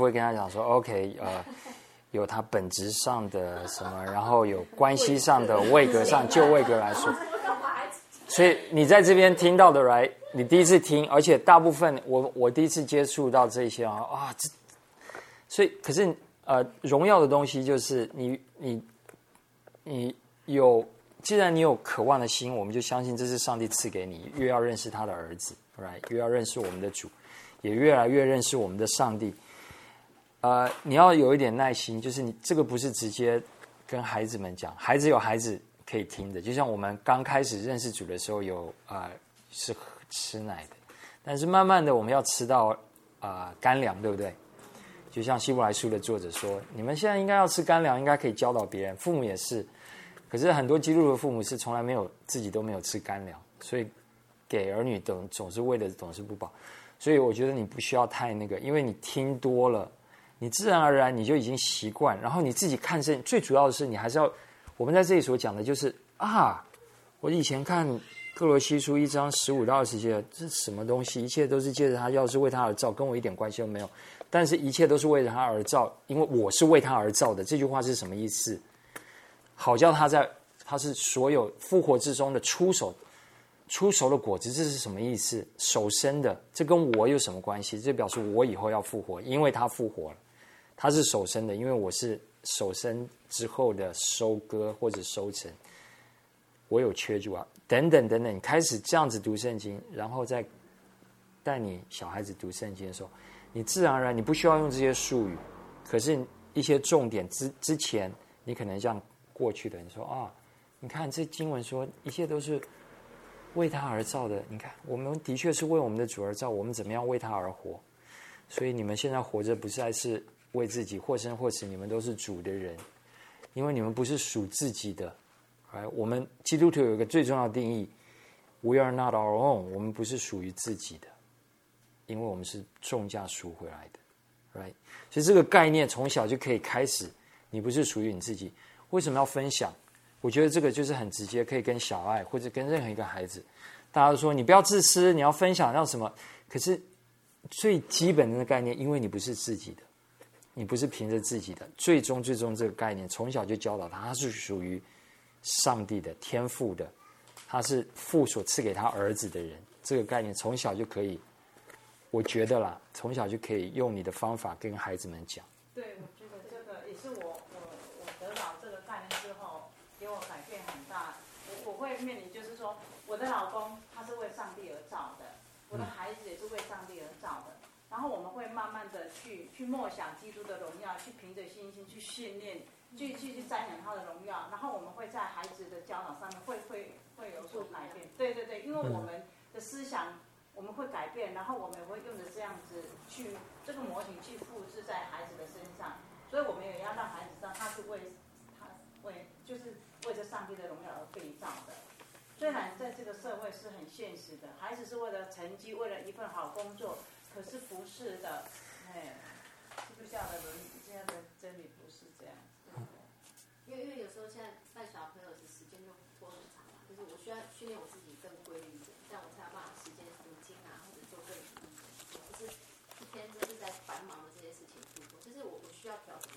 Speaker 1: ，OK，有他本质上的什么，然后有关系上的位格上，就位格来说。所以你在这边听到的，right？你第一次听，而且大部分我第一次接触到这些所以可是荣耀的东西就是你有，既然你有渴望的心，我们就相信这是上帝赐给你，越要认识他的儿子 ，right？ 越要认识我们的主，也越来越认识我们的上帝。你要有一点耐心，就是你这个不是直接跟孩子们讲，孩子有孩子可以听的，就像我们刚开始认识主的时候有是吃奶的，但是慢慢的我们要吃到干粮，对不对？就像希伯来书的作者说，你们现在应该要吃干粮，应该可以教导别人，父母也是。可是很多基督徒的父母是从来自己都没有吃干粮，所以给儿女总是为了总是不饱。所以我觉得你不需要太那个，因为你听多了，你自然而然你就已经习惯，然后你自己看圣经，最主要的是你还是要，我们在这里所讲的就是我以前看歌罗西书1章15到20节，这是什么东西？一切都是借着他，要是为他而造，跟我一点关系都没有。但是一切都是为了他而造，因为我是为他而造的。这句话是什么意思？好叫他是所有复活之中的出熟的果子，这是什么意思？首生的，这跟我有什么关系？这表示我以后要复活，因为他复活了，他是首生的，因为我是首生之后的收割或者收成，我有缺主等等等等。你开始这样子读圣经，然后再带你小孩子读圣经的时候，你自然而然你不需要用这些术语，可是一些重点之前你可能像过去的，你说你看这经文说一切都是为他而造的，你看我们的确是为我们的主而造，我们怎么样为他而活？所以你们现在活着不再是为自己，或生或死，你们都是主的人，因为你们不是属自己的。我们基督徒有一个最重要的定义 ，We are not our own， 我们不是属于自己的，因为我们是重价赎回来的 ，right？ 所以这个概念从小就可以开始，你不是属于你自己。为什么要分享？我觉得这个就是很直接，可以跟小爱或者跟任何一个孩子，大家都说你不要自私，你要分享要什么？可是最基本的概念，因为你不是自己的，你不是凭着自己的，最终这个概念从小就教导他是属于上帝的天父的，他是父所赐给他儿子的人，这个概念从小就可以，我觉得啦，从小就可以用你的方法跟孩子们讲。
Speaker 4: 对，我觉得这个也是我得到这个概念之后，给我改变很大。我会面临就是说，我的老公他是为上帝而造的，我的孩子也是为上帝而造的。然后我们会慢慢的去默想基督的荣耀，去凭着信心去训练，去瞻仰他的荣耀。然后我们会在孩子的教导上面会有所改变。对对对，因为我们的思想我们会改变，然后我们也会用着这样子去这个模型去复制在孩子的身上。所以我们也要让孩子知道他是就是为着上帝的荣耀而被造的。虽然在这个社会是很现实的，孩子是为了成绩，为了一份好工作，可是不是的，基督教的真理不是这样子。
Speaker 3: 因为有时候现在带小朋友的时间就拖很长嘛，就是我需要训练我自己更规律一点，这样我才有办法时间读经或者做更努力，不是一天都是在繁忙的这些事情度过，就是我需要调整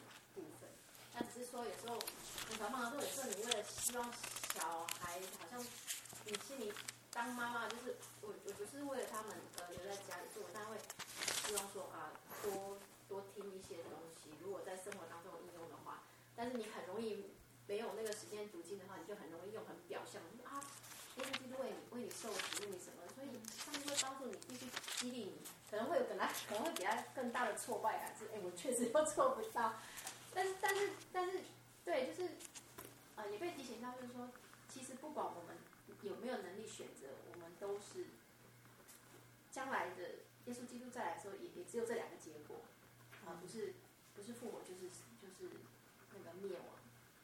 Speaker 3: 说有时候很常碰到说，有时候你为了希望小孩，好像你心里当妈妈就是我不是为了他们留在家里，所以我当然会希望说多听一些东西，如果在生活当中应用的话，但是你很容易没有那个时间读经的话，你就很容易用很表象啊，耶稣基督为你受死，为你什么，所以上帝会帮助你，必须激励你，可能会给他更大的挫败感，是我确实又做不到，但是对，就是也被提醒到，就是说，其实不管我们有没有能力选择，我们都是将来的耶稣基督再来的时候，也只有这两个结果啊，不是复活，就是那个灭亡。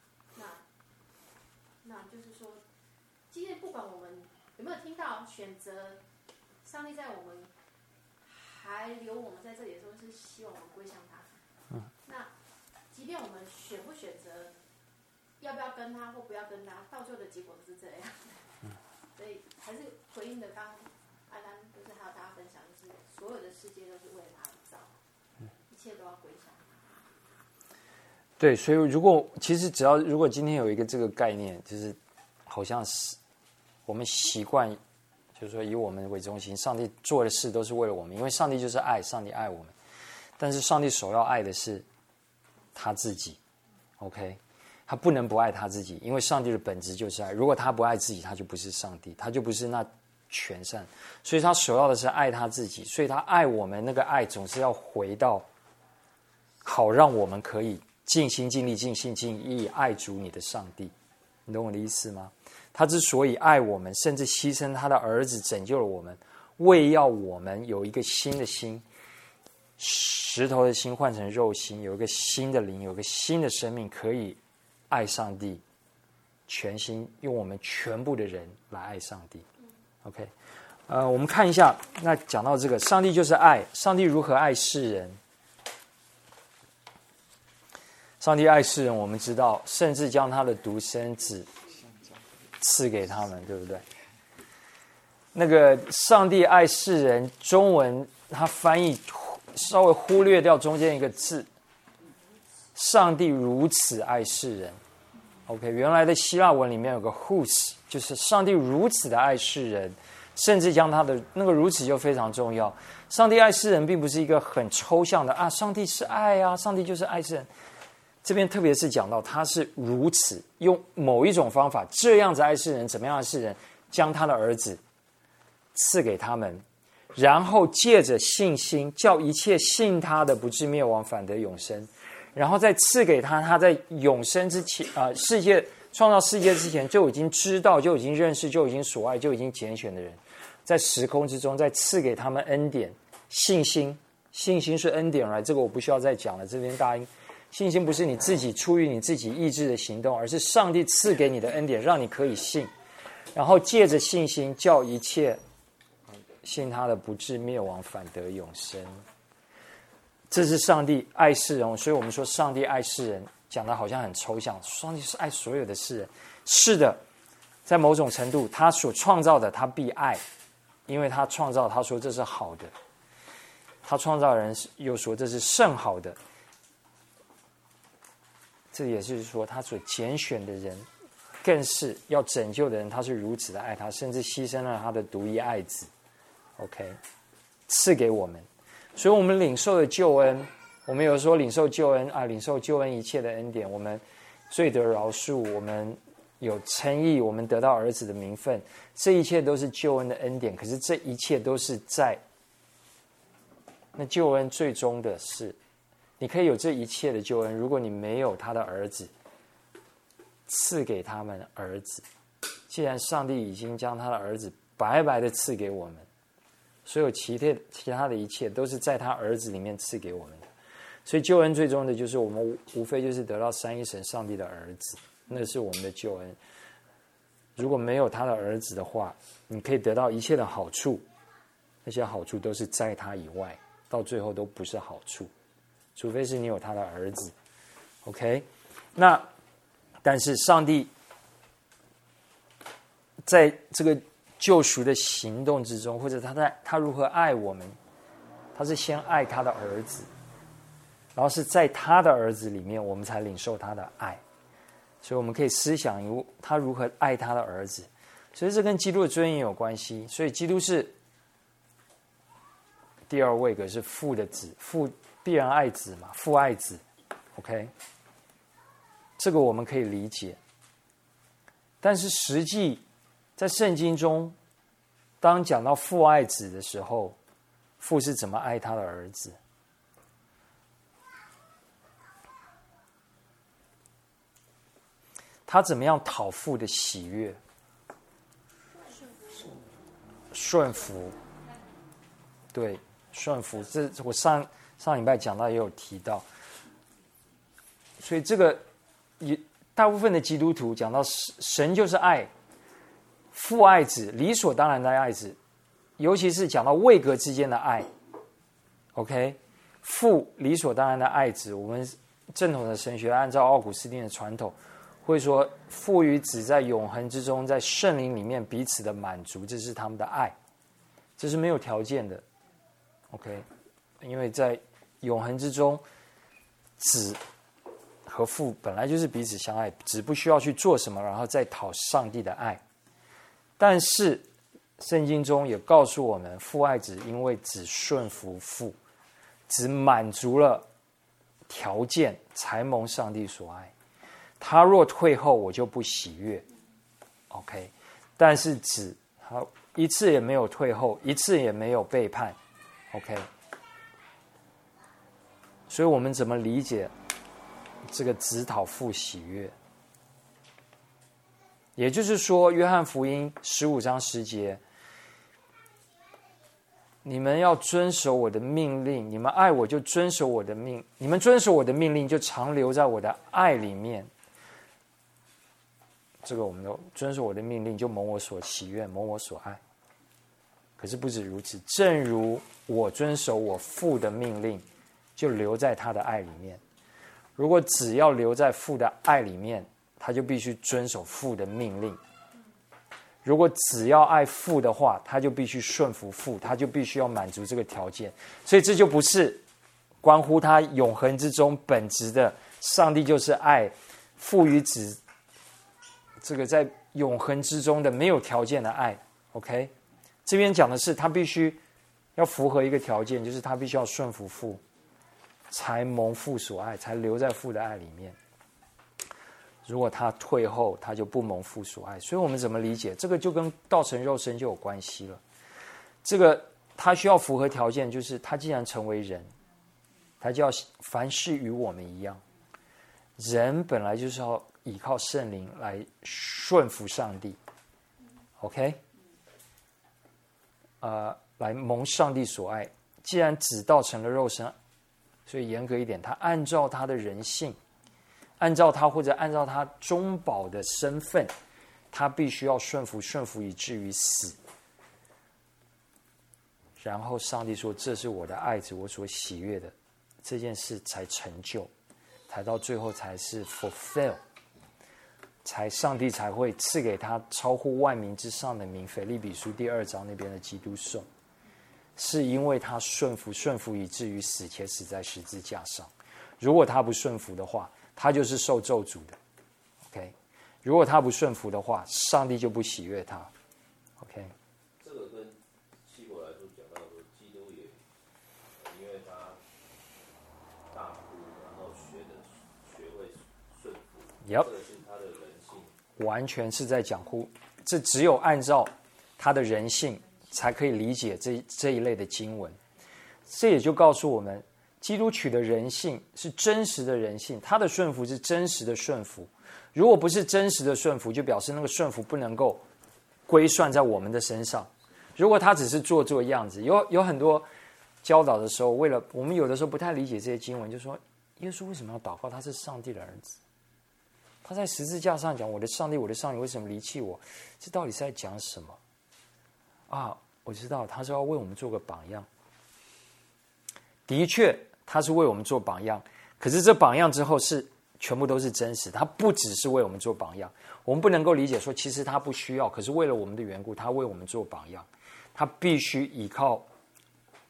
Speaker 3: 那就是说，今天不管我们有没有听到选择，上帝在我们还留我们在这里的时候，是希望我们归向他。那即便我们选不选择，要不要跟他或不要跟他，到最后的结果都是这样。所以还是回应的刚安安，就是还有大家分享，就是所有的世界都是为了他而造，一切都要归向他。
Speaker 1: 对，所以如果今天有一个这个概念，就是好像是我们习惯，就是说以我们为中心，上帝做的事都是为了我们，因为上帝就是爱，上帝爱我们，但是上帝首要爱的是他自己 ，OK， 他不能不爱他自己，因为上帝的本质就是爱。如果他不爱自己，他就不是上帝，他就不是那全善。所以他首要的是爱他自己，所以他爱我们，那个爱总是要回到好让我们可以尽心尽力尽心尽意爱主你的上帝。你懂我的意思吗？他之所以爱我们，甚至牺牲他的儿子拯救了我们，为要我们有一个新的心，石头的心换成肉心，有一个新的灵，有一个新的生命，可以爱上帝，全心用我们全部的人来爱上帝。OK， 我们看一下，那讲到这个，上帝就是爱，上帝如何爱世人？上帝爱世人，我们知道，甚至将他的独生子赐给他们，对不对？那个上帝爱世人，中文他翻译稍微忽略掉中间一个字，上帝如此爱世人。OK， 原来的希腊文里面有个 whos， 就是上帝如此的爱世人，甚至将他的那个如此就非常重要。上帝爱世人并不是一个很抽象的啊，上帝是爱啊，上帝就是爱世人。这边特别是讲到他是如此用某一种方法这样子爱世人，怎么样的世人，将他的儿子赐给他们，然后借着信心叫一切信他的不至灭亡，反得永生，然后再赐给他在永生之前世界创造世界之前就已经知道，就已经认识，就已经所爱，就已经拣选的人，在时空之中再赐给他们恩典。信心是恩典来，这个我不需要再讲了，这边大家信心不是你自己出于你自己意志的行动，而是上帝赐给你的恩典，让你可以信，然后借着信心叫一切信他的不至灭亡，反得永生。这是上帝爱世人，所以我们说上帝爱世人，讲的好像很抽象，上帝是爱所有的世人。是的，在某种程度他所创造的他必爱，因为他创造，他说这是好的，他创造人又说这是甚好的。这也是说他所拣选的人，更是要拯救的人，他是如此的爱他，甚至牺牲了他的独一爱子 OK 赐给我们。所以我们领受的救恩，我们有时候领受救恩啊，领受救恩一切的恩典，我们罪得饶恕，我们有称义，我们得到儿子的名分，这一切都是救恩的恩典。可是这一切都是在那救恩最终的是，你可以有这一切的救恩，如果你没有他的儿子赐给他们儿子，既然上帝已经将他的儿子白白的赐给我们，所有其他的一切都是在他儿子里面赐给我们的。所以救恩最终的就是我们无非就是得到三一神上帝的儿子，那是我们的救恩。如果没有他的儿子的话，你可以得到一切的好处，那些好处都是在他以外，到最后都不是好处，除非是你有他的儿子 OK。 那但是上帝在这个救赎的行动之中，或者他如何爱我们，他是先爱他的儿子， 然后是在他的儿子里面，我们才领受他的爱。所以我们可以思想他如何爱他的儿子，所以这跟基督的尊严有关系。所以基督是第二位格，是父的子，父必然爱子嘛，父爱子 ，OK， 这个我们可以理解。但是实际在圣经中，当讲到父爱子的时候，父是怎么爱他的儿子？他怎么样讨父的喜悦？顺服，对，顺服。这我上礼拜讲到也有提到，所以这个也大部分的基督徒讲到神就是爱，父爱子，理所当然的爱子，尤其是讲到位格之间的爱。OK， 父理所当然的爱子，我们正统的神学按照奥古斯丁的传统，会说父与子在永恒之中，在圣灵里面彼此的满足，这是他们的爱，这是没有条件的。OK， 因为在永恒之中，子和父本来就是彼此相爱，子不需要去做什么，然后再讨上帝的爱。但是圣经中也告诉我们，父爱子，因为子顺服父，子满足了条件，才蒙上帝所爱。他若退后，我就不喜悦。OK， 但是子他一次也没有退后，一次也没有背叛。OK， 所以我们怎么理解这个子讨父喜悦？也就是说，约翰福音15章10节，你们要遵守我的命令，你们爱我就遵守我的命，你们遵守我的命令就常留在我的爱里面。这个我们都遵守我的命令，就蒙我所喜悦，蒙我所爱。可是不止如此，正如我遵守我父的命令，就留在他的爱里面。如果只要留在父的爱里面，他就必须遵守父的命令。如果只要爱父的话，他就必须顺服父，他就必须要满足这个条件。所以这就不是关乎他永恒之中本质的，上帝就是爱，父与子这个在永恒之中的没有条件的爱。 OK， 这边讲的是他必须要符合一个条件，就是他必须要顺服父，才蒙父所爱，才留在父的爱里面。如果他退后，他就不蒙父所爱。所以我们怎么理解这个，就跟道成肉身就有关系了。这个他需要符合条件，就是他既然成为人，他就要凡事与我们一样。人本来就是要依靠圣灵来顺服上帝 ，OK， 来蒙上帝所爱。既然子道成了肉身，所以严格一点，他按照他的人性，按照他或者按照他中保的身份，他必须要顺服以至于死。然后上帝说：“这是我的爱子，我所喜悦的。”这件事才成就，才到最后才是 fulfill， 上帝才会赐给他超乎万民之上的名。腓立比书第2章那边的基督颂，是因为他顺服以至于死，且死在十字架上。如果他不顺服的话，他就是受咒诅的 ，OK。如果他不顺服的话，上帝就不喜悦他 ，OK。
Speaker 5: 这个跟希伯来书讲到说，基督也因为他大哭，然后学会顺服，这个是他的人性，
Speaker 1: 完全是在讲这只有按照他的人性才可以理解这一类的经文。这也就告诉我们，基督取的人性是真实的人性，他的顺服是真实的顺服。如果不是真实的顺服，就表示那个顺服不能够归算在我们的身上。如果他只是做样子，有很多教导的时候，为了我们有的时候不太理解这些经文，就说耶稣为什么要祷告？他是上帝的儿子，他在十字架上讲：“我的上帝，我的上帝，为什么离弃我？”这到底是在讲什么啊？我知道，他是要为我们做个榜样。的确，他是为我们做榜样，可是这榜样之后是全部都是真实，他不只是为我们做榜样。我们不能够理解说，其实他不需要，可是为了我们的缘故，他为我们做榜样。他必须依靠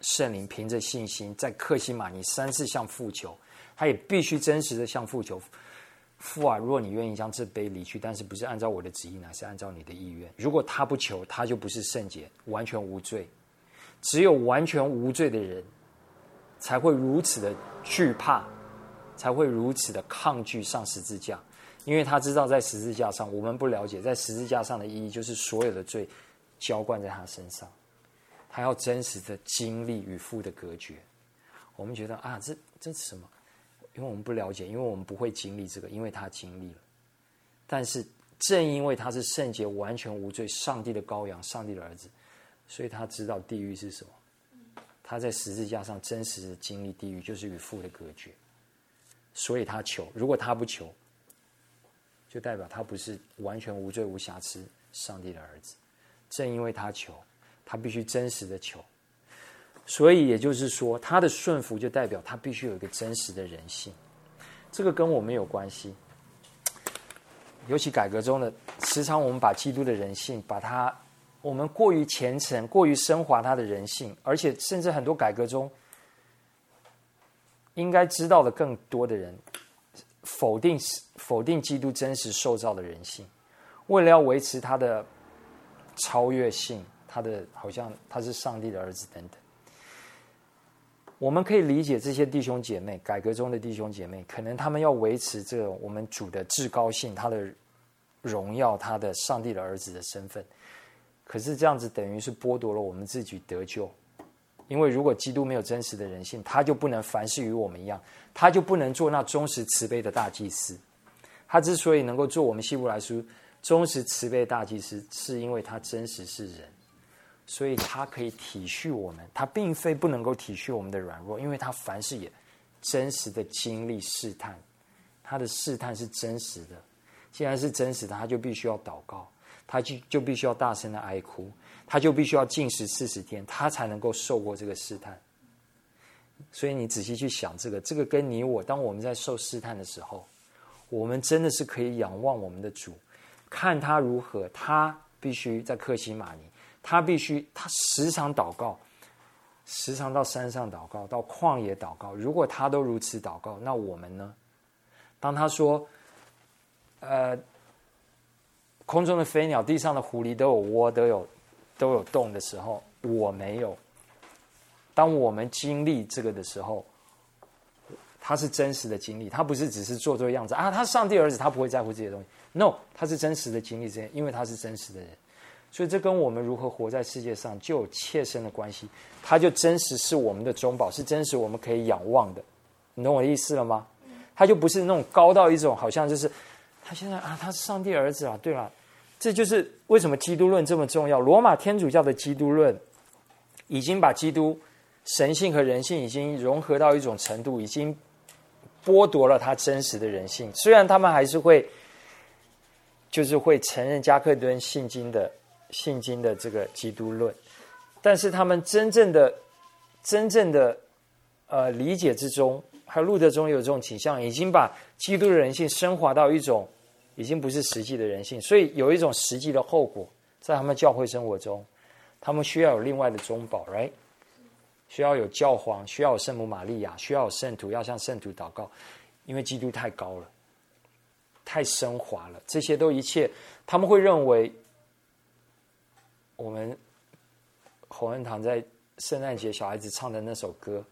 Speaker 1: 圣灵，凭着信心，在客西马尼3次向父求，他也必须真实的向父求。父啊，若你愿意将这杯离去，但是不是按照我的旨意，乃是按照你的意愿。如果他不求，他就不是圣洁，完全无罪。只有完全无罪的人才会如此的惧怕，才会如此的抗拒上十字架，因为他知道在十字架上，我们不了解在十字架上的意义，就是所有的罪浇灌在他身上，他要真实的经历与父的隔绝。我们觉得啊，这是什么？因为我们不了解，因为我们不会经历这个，因为他经历了。但是正因为他是圣洁、完全无罪、上帝的羔羊、上帝的儿子，所以他知道地狱是什么。他在十字架上真实的经历地狱，就是与父的隔绝。所以他求，如果他不求，就代表他不是完全无罪无瑕疵上帝的儿子。正因为他求，他必须真实的求。所以也就是说，他的顺服就代表他必须有一个真实的人性，这个跟我们有关系。尤其改革中的，时常我们把基督的人性，我们过于虔诚，过于升华他的人性，而且甚至很多改革中应该知道的更多的人，否定基督真实受造的人性，为了要维持他的超越性，好像他是上帝的儿子等等。我们可以理解这些弟兄姐妹，改革中的弟兄姐妹，可能他们要维持这种我们主的至高性，他的荣耀，他的上帝的儿子的身份。可是这样子等于是剥夺了我们自己得救，因为如果基督没有真实的人性，他就不能凡事与我们一样，他就不能做那忠实慈悲的大祭司。他之所以能够做我们希伯来书忠实慈悲的大祭司，是因为他真实是人，所以他可以体恤我们，他并非不能够体恤我们的软弱，因为他凡事也真实的经历试探，他的试探是真实的。既然是真实的，他就必须要祷告，他就必须要大声的哀哭，他就必须要禁食40天，他才能够受过这个试探。所以你仔细去想这个跟你我，当我们在受试探的时候，我们真的是可以仰望我们的主，看他如何，他必须在客西马尼，他时常祷告，时常到山上祷告，到旷野祷告。如果他都如此祷告，那我们呢？当他说空中的飞鸟，地上的狐狸都有窝，都有洞的时候，我没有。当我们经历这个的时候，他是真实的经历，他不是只是做做样子啊，他是上帝儿子，他不会在乎这些东西。No， 他是真实的经历这些，因为他是真实的人。所以这跟我们如何活在世界上就有切身的关系。他就真实是我们的中保，是真实我们可以仰望的。你懂我的意思了吗？他就不是那种高到一种好像就是他现在啊，他是上帝儿子啊。对了，这就是为什么基督论这么重要。罗马天主教的基督论已经把基督神性和人性已经融合到一种程度，已经剥夺了他真实的人性。虽然他们还是会承认加克敦信经的这个基督论，但是他们真正的理解之中，还有路德中有这种倾向，已经把基督的人性升华到一种已经不是实际的人性，所以有一种实际的后果在他们教会生活中，他们需要有另外的中保 right？ 需要有教皇，需要有圣母玛利亚，需要有圣徒，要向圣徒祷告，因为基督太高了，太升华了，这些都一切他们会认为我们洪恩堂在圣诞节小孩子唱的那首歌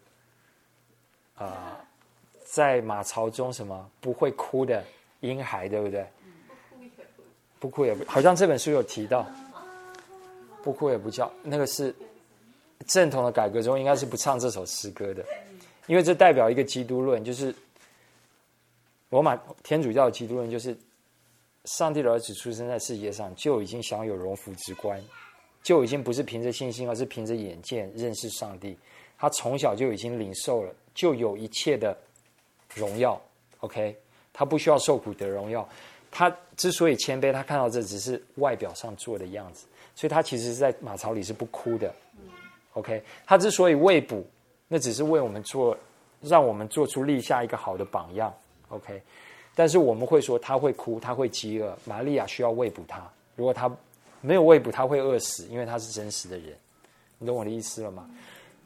Speaker 1: 在马槽中什么不会哭的婴孩，对不对？不哭也不，好像这本书有提到不哭也不叫，那个是正统的改革中应该是不唱这首诗歌的，因为这代表一个基督论，就是罗马天主教的基督论，就是上帝的儿子出生在世界上就已经享有荣福之官，就已经不是凭着信心，而是凭着眼见认识上帝。他从小就已经领受了，就有一切的荣耀。OK， 他不需要受苦得荣耀。他之所以谦卑，他看到这只是外表上做的样子，所以他其实在马槽里是不哭的。OK， 他之所以喂捕，那只是为我们让我们做出立下一个好的榜样。OK， 但是我们会说他会哭，他会饥饿，玛利亚需要喂捕他。如果他没有喂捕，他会饿死，因为他是真实的人。你懂我的意思了吗？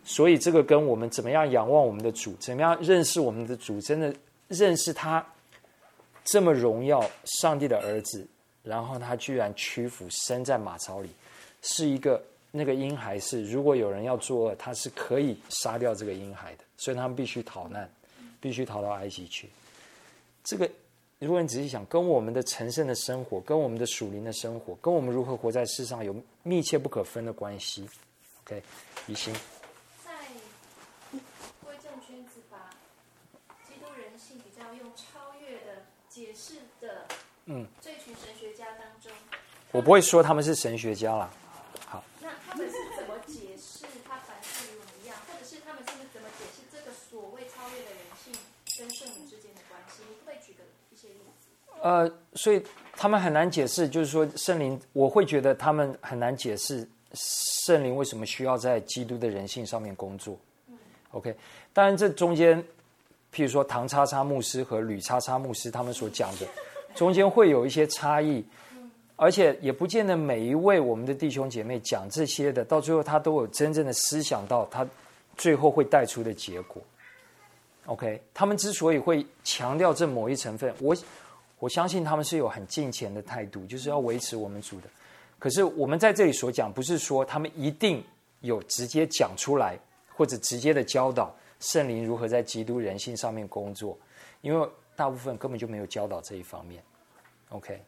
Speaker 1: 所以这个跟我们怎么样仰望我们的主，怎么样认识我们的主，真的认识他这么荣耀上帝的儿子，然后他居然屈服生在马槽里，是一个那个婴孩是，如果有人要作恶，他是可以杀掉这个婴孩的，所以他们必须逃难，必须逃到埃及去。这个如果你仔细想，跟我们的成圣的生活，跟我们的属灵的生活，跟我们如何活在世上有密切不可分的关系。OK， 怡心
Speaker 3: 在归正圈子把基督人性比较用超越的解释的，这群神学家当中，
Speaker 1: 我不会说他们是神学家啦。好，
Speaker 3: 那他们是怎么解释他凡事与我们一样，或者是他们是怎么解释这个所谓超越的人性跟圣灵之间的关系？你会举个一些例子？
Speaker 1: 所以他们很难解释，就是说圣灵，我会觉得他们很难解释圣灵为什么需要在基督的人性上面工作。OK， 当然这中间，譬如说唐叉叉牧师和吕叉叉牧师他们所讲的，中间会有一些差异，而且也不见得每一位我们的弟兄姐妹讲这些的，到最后他都有真正的思想到他最后会带出的结果。OK， 他们之所以会强调这某一成分，我相信他们是有很敬虔的态度，就是要维持我们主的。可是我们在这里所讲，不是说他们一定有直接讲出来，或者直接的教导圣灵如何在基督人性上面工作，因为大部分根本就没有教导这一方面。OK，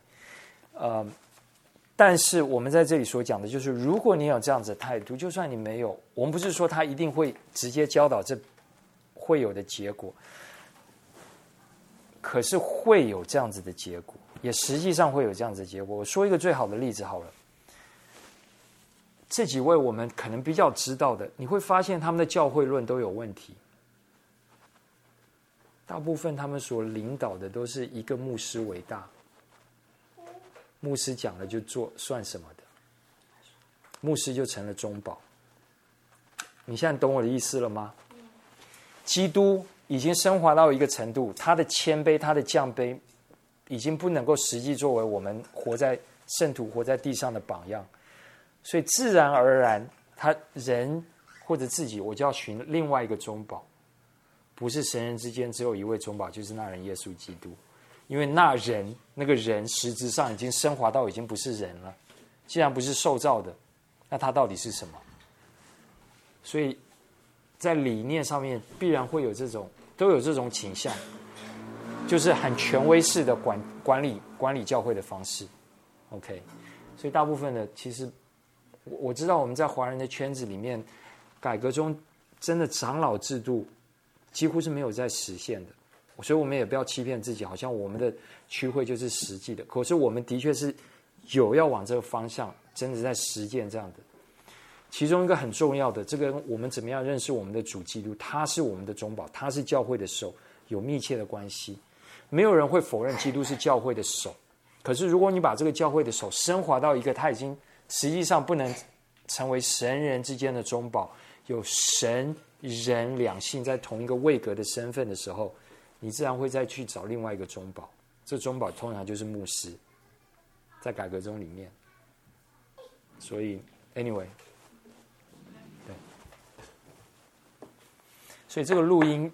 Speaker 1: 但是我们在这里所讲的就是，如果你有这样子的态度，就算你没有，我们不是说他一定会直接教导这会有的结果，可是会有这样子的结果，也实际上会有这样子的结果。我说一个最好的例子好了，这几位我们可能比较知道的，你会发现他们的教会论都有问题，大部分他们所领导的都是一个牧师为大，牧师讲了就做，算什么的？牧师就成了中保。你现在懂我的意思了吗？基督已经升华到一个程度，他的谦卑，他的降卑，已经不能够实际作为我们活在圣徒活在地上的榜样，所以自然而然，他人或者自己，我就要寻另外一个中保，不是神人之间只有一位中保，就是那人耶稣基督，因为那个人实质上已经升华到已经不是人了，既然不是受造的，那他到底是什么？所以在理念上面必然会有都有这种倾向，就是很权威式的管理教会的方式。OK， 所以大部分的其实我知道我们在华人的圈子里面，改革中真的长老制度几乎是没有在实现的，所以我们也不要欺骗自己，好像我们的区会就是实际的。可是我们的确是有要往这个方向，真的在实践这样的。其中一个很重要的，这个我们怎么样认识我们的主基督，他是我们的中保，他是教会的手，有密切的关系。没有人会否认基督是教会的手，可是如果你把这个教会的手升华到一个他已经实际上不能成为神人之间的中保，有神人两性在同一个位格的身份的时候，你自然会再去找另外一个中保，这中保通常就是牧师，在改革中里面。所以 anyway，所以这个录音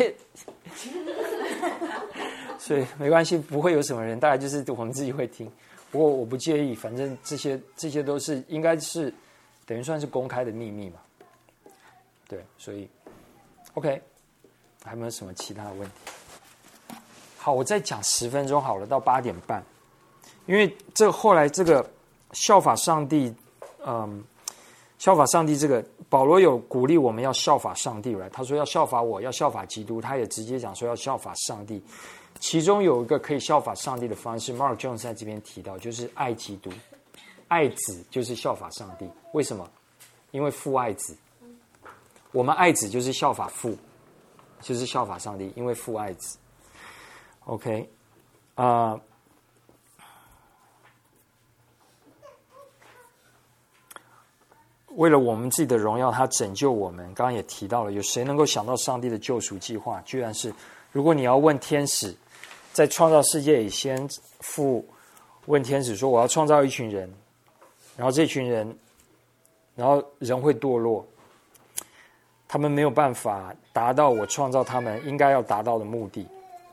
Speaker 1: 所以没关系，不会有什么人，大概就是我们自己会听，不过我不介意，反正这些都是应该是等于算是公开的秘密嘛。对，所以 OK， 还有没有什么其他的问题？好，我再讲10分钟好了，到8点半，因为后来这个效法上帝，效法上帝这个保罗有鼓励我们要效法上帝，他说要效法我，要效法基督，他也直接讲说要效法上帝。其中有一个可以效法上帝的方式 ，Mark Jones 在这边提到，就是爱基督，爱子就是效法上帝。为什么？因为父爱子，我们爱子就是效法父，就是效法上帝，因为父爱子。OK， 为了我们自己的荣耀，他拯救我们。刚刚也提到了，有谁能够想到上帝的救赎计划？居然是，如果你要问天使，在创造世界以前，父问天使说：“我要创造一群人，然后这群人，然后人会堕落。” 他们没有办法达到我创造他们应该要达到的目的，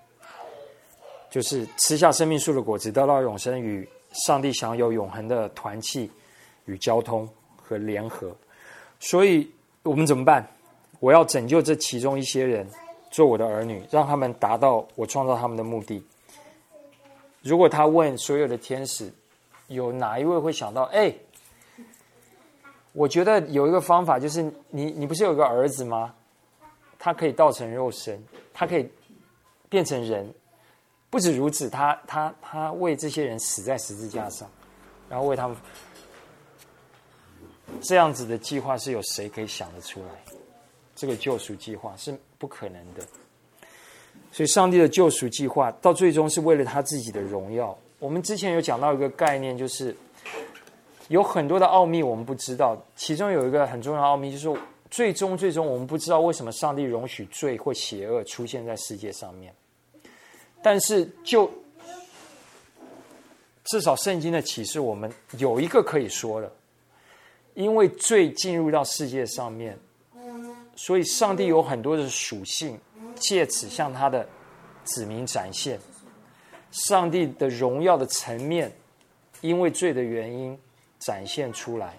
Speaker 1: 就是吃下生命树的果子，得到永生，与上帝享有永恒的团契与交通和联合。所以我们怎么办？我要拯救这其中一些人做我的儿女，让他们达到我创造他们的目的。如果他问所有的天使，有哪一位会想到，我觉得有一个方法，就是你不是有个儿子吗？他可以道成肉身，他可以变成人。不止如此，他为这些人死在十字架上，然后为他们，这样子的计划是有谁可以想得出来？这个救赎计划是不可能的。所以上帝的救赎计划到最终是为了他自己的荣耀。我们之前有讲到一个概念，就是有很多的奥秘我们不知道，其中有一个很重要的奥秘，就是最终我们不知道为什么上帝容许罪或邪恶出现在世界上面。但是就至少圣经的启示，我们有一个可以说的，因为罪进入到世界上面，所以上帝有很多的属性借此向他的子民展现上帝的荣耀的层面，因为罪的原因展现出来。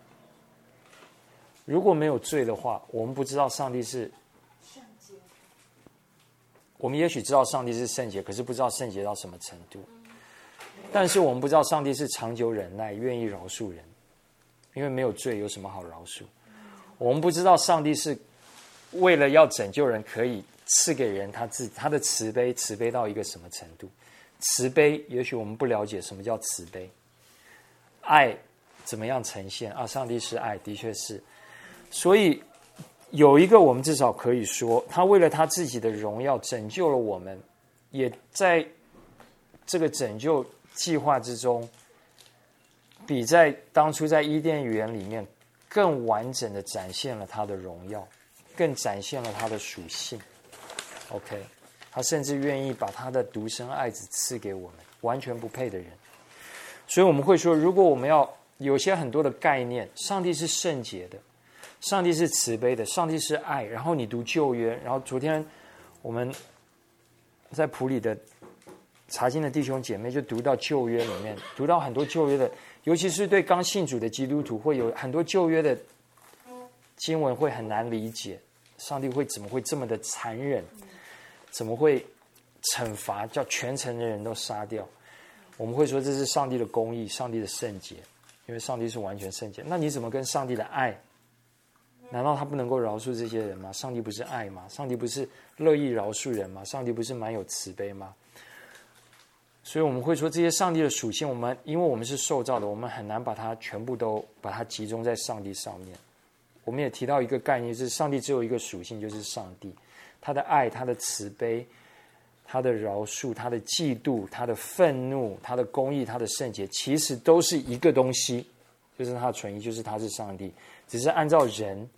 Speaker 1: 如果没有罪的话，我们不知道上帝是圣洁，我们也许知道上帝是圣洁，可是不知道圣洁到什么程度。但是我们不知道上帝是长久忍耐，愿意饶恕人，因为没有罪有什么好饶恕。我们不知道上帝是为了要拯救人，可以赐给人他的慈悲到一个什么程度。慈悲也许我们不了解什么叫慈悲，爱怎么样呈现啊？上帝是爱，的确是。所以有一个我们至少可以说，他为了他自己的荣耀拯救了我们，也在这个拯救计划之中，比在当初在伊甸园里面更完整的展现了他的荣耀，更展现了他的属性。OK， 他甚至愿意把他的独生爱子赐给我们，完全不配的人。所以我们会说，如果我们要有些很多的概念，上帝是圣洁的，上帝是慈悲的，上帝是爱，然后你读旧约，然后昨天我们在埔里的查经的弟兄姐妹就读到旧约里面，读到很多旧约的，尤其是对刚信主的基督徒，会有很多旧约的经文会很难理解，上帝怎么会这么的残忍，怎么会惩罚叫全城的人都杀掉？我们会说这是上帝的公义，上帝的圣洁，因为上帝是完全圣洁。那你怎么跟上帝的爱？难道他不能够饶恕这些人吗？上帝不是爱吗？上帝不是乐意饶恕人吗？上帝不是蛮有慈悲吗？所以我们会说这些上帝的属性，因为我们是受造的，我们很难把它全部都把它集中在上帝上面。我们也提到一个概念，就是上帝只有一个属性，就是上帝，他的爱，他的慈悲，他的饶恕，他的嫉妒，他的愤怒，他的公义，他的圣洁，其实都是一个东西，就是他的纯一，就是他是上帝，只是按照人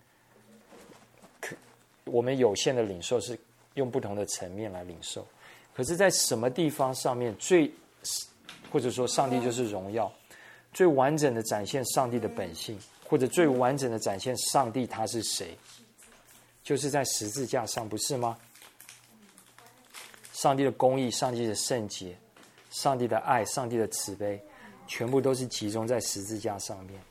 Speaker 1: 我们有限的领受是用不同的层面来领受。可是在什么地方上面或者说上帝就是荣耀，最完整的展现上帝的本性，或者最完整的展现上帝他是谁，就是在十字架上，不是吗？上帝的公义，上帝的圣洁，上帝的爱，上帝的慈悲，全部都是集中在十字架上面。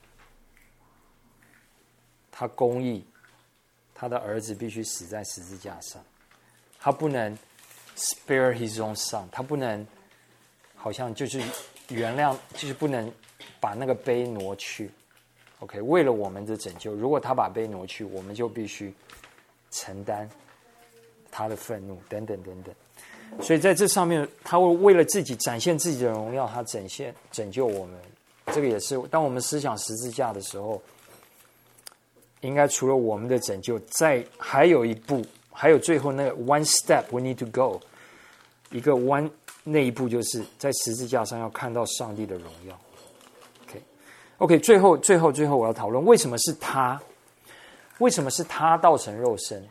Speaker 1: 他公义，他的儿子必须死在十字架上，他不能 spare his own son， 他不能好像就是原谅，就是不能把那个杯挪去。OK， 为了我们的拯救，如果他把杯挪去，我们就必须承担他的愤怒，等等等等。所以在这上面，他会为了自己展现自己的荣耀，他拯救我们。这个也是当我们思想十字架的时候，应该除了我们的拯救，还有一步，还有最后那个 one step we need to go， 一个那一步就是在十字架上要看到上帝的荣耀。OK， 最后我要讨论为什么是他？为什么是他道成肉身？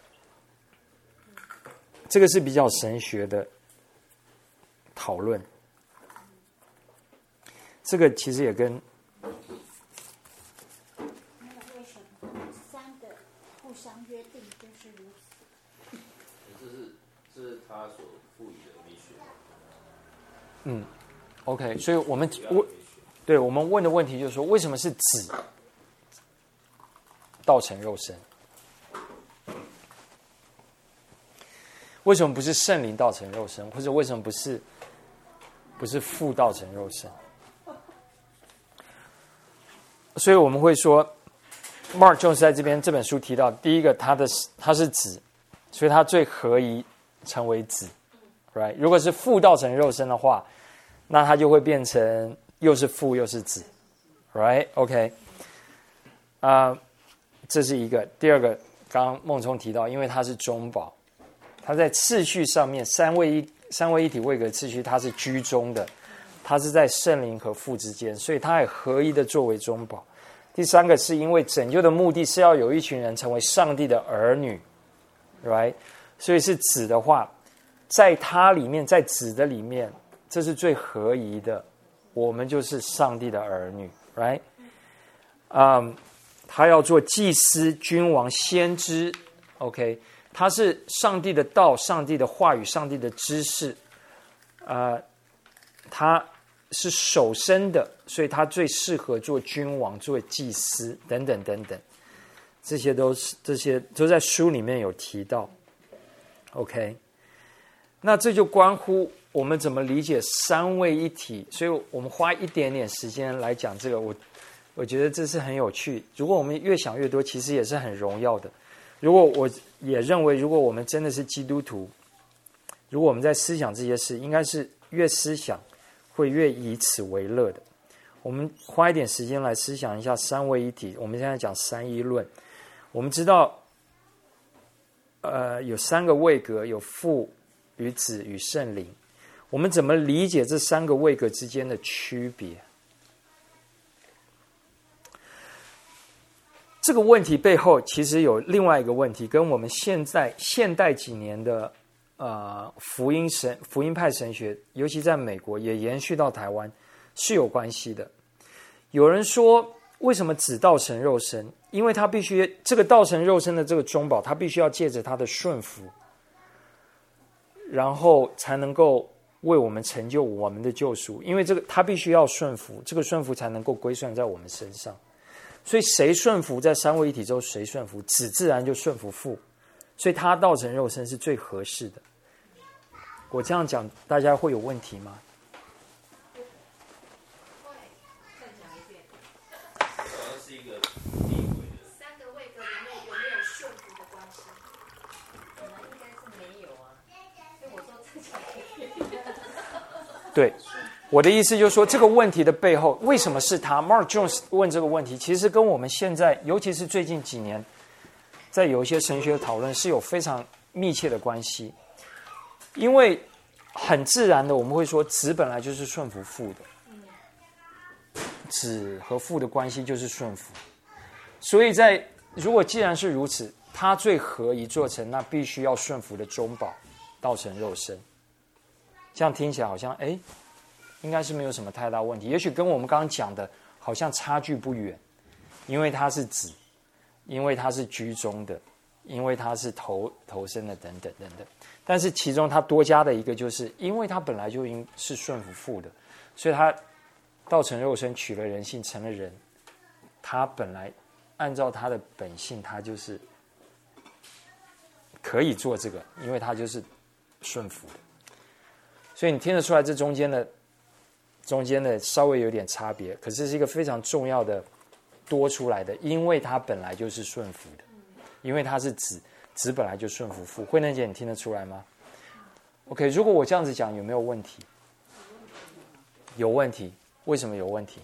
Speaker 1: 这个是比较神学的讨论。这个其实也跟
Speaker 7: 为什么三个互相约
Speaker 5: 所赋予的 mission。
Speaker 1: OK， 所以我们问的问题就是说，为什么是子道成肉身？为什么不是圣灵道成肉身，或者为什么不是父道成肉身？所以我们会说 ，Mark Jones 在这本书提到，第一个他是子，所以他最合宜成为子 ，right？ 如果是父道成肉身的话，那他就会变成又是父又是子 ，right？OK， 这是一个。第二个，刚刚孟聪提到，因为他是中保。它在次序上面，三位一体位格次序，它是居中的，它是在圣灵和父之间，所以它也合一的作为中保。第三个是因为拯救的目的是要有一群人成为上帝的儿女 ，right？ 所以是子的话，在它里面，在子的里面，这是最合宜的，我们就是上帝的儿女 ，right？ 他要做祭司、君王、先知 ，OK。他是上帝的道、上帝的话语、上帝的知识，他是首生的，所以他最适合做君王、做祭司等等等等，这些都在书里面有提到。OK， 那这就关乎我们怎么理解三位一体，所以我们花一点点时间来讲这个，我觉得这是很有趣。如果我们越想越多，其实也是很荣耀的。如果我也认为，如果我们真的是基督徒，如果我们在思想这些事，应该是越思想会越以此为乐的。我们花一点时间来思想一下三位一体。我们现在讲三一论，我们知道，有三个位格，有父与子与圣灵。我们怎么理解这三个位格之间的区别？这个问题背后其实有另外一个问题，跟我们现代几年的福音派神学，尤其在美国也延续到台湾是有关系的。有人说，为什么子道成肉身？因为他必须这个道成肉身的这个中保，他必须要借着他的顺服，然后才能够为我们成就我们的救赎。因为这个他必须要顺服，这个顺服才能够归算在我们身上。所以谁顺服在三位一体之后，谁顺服，子自然就顺服父，所以他道成肉身是最合适的。我这样讲，大家会有问题吗？
Speaker 3: 会，再讲一遍。
Speaker 5: 好像是一个地位的。
Speaker 3: 三个位格里面有没有顺服的关系？
Speaker 4: 应该是没有啊。所以我说再讲一遍。
Speaker 1: 对。我的意思就是说，这个问题的背后，为什么是他 ？Mark Jones 问这个问题，其实跟我们现在，尤其是最近几年，在有一些神学讨论是有非常密切的关系。因为很自然的，我们会说，子本来就是顺服父的，子和父的关系就是顺服。所以如果既然是如此，他最合宜做成那必须要顺服的中保，道成肉身。这样听起来好像应该是没有什么太大问题，也许跟我们刚刚讲的好像差距不远，因为他是子，因为他是居中的，因为他是投生的等等等等。但是其中他多加的一个就是，因为他本来就应是顺服父的，所以他道成肉身，取了人性，成了人。他本来按照他的本性，他就是可以做这个，因为他就是顺服的。所以你听得出来，这中间的稍微有点差别，可是是一个非常重要的多出来的，因为他本来就是顺服的，因为他是子，子本来就顺服父。慧嫩姐，你听得出来吗 ？OK， 如果我这样子讲，有没有问题？有问题，为什么有问题？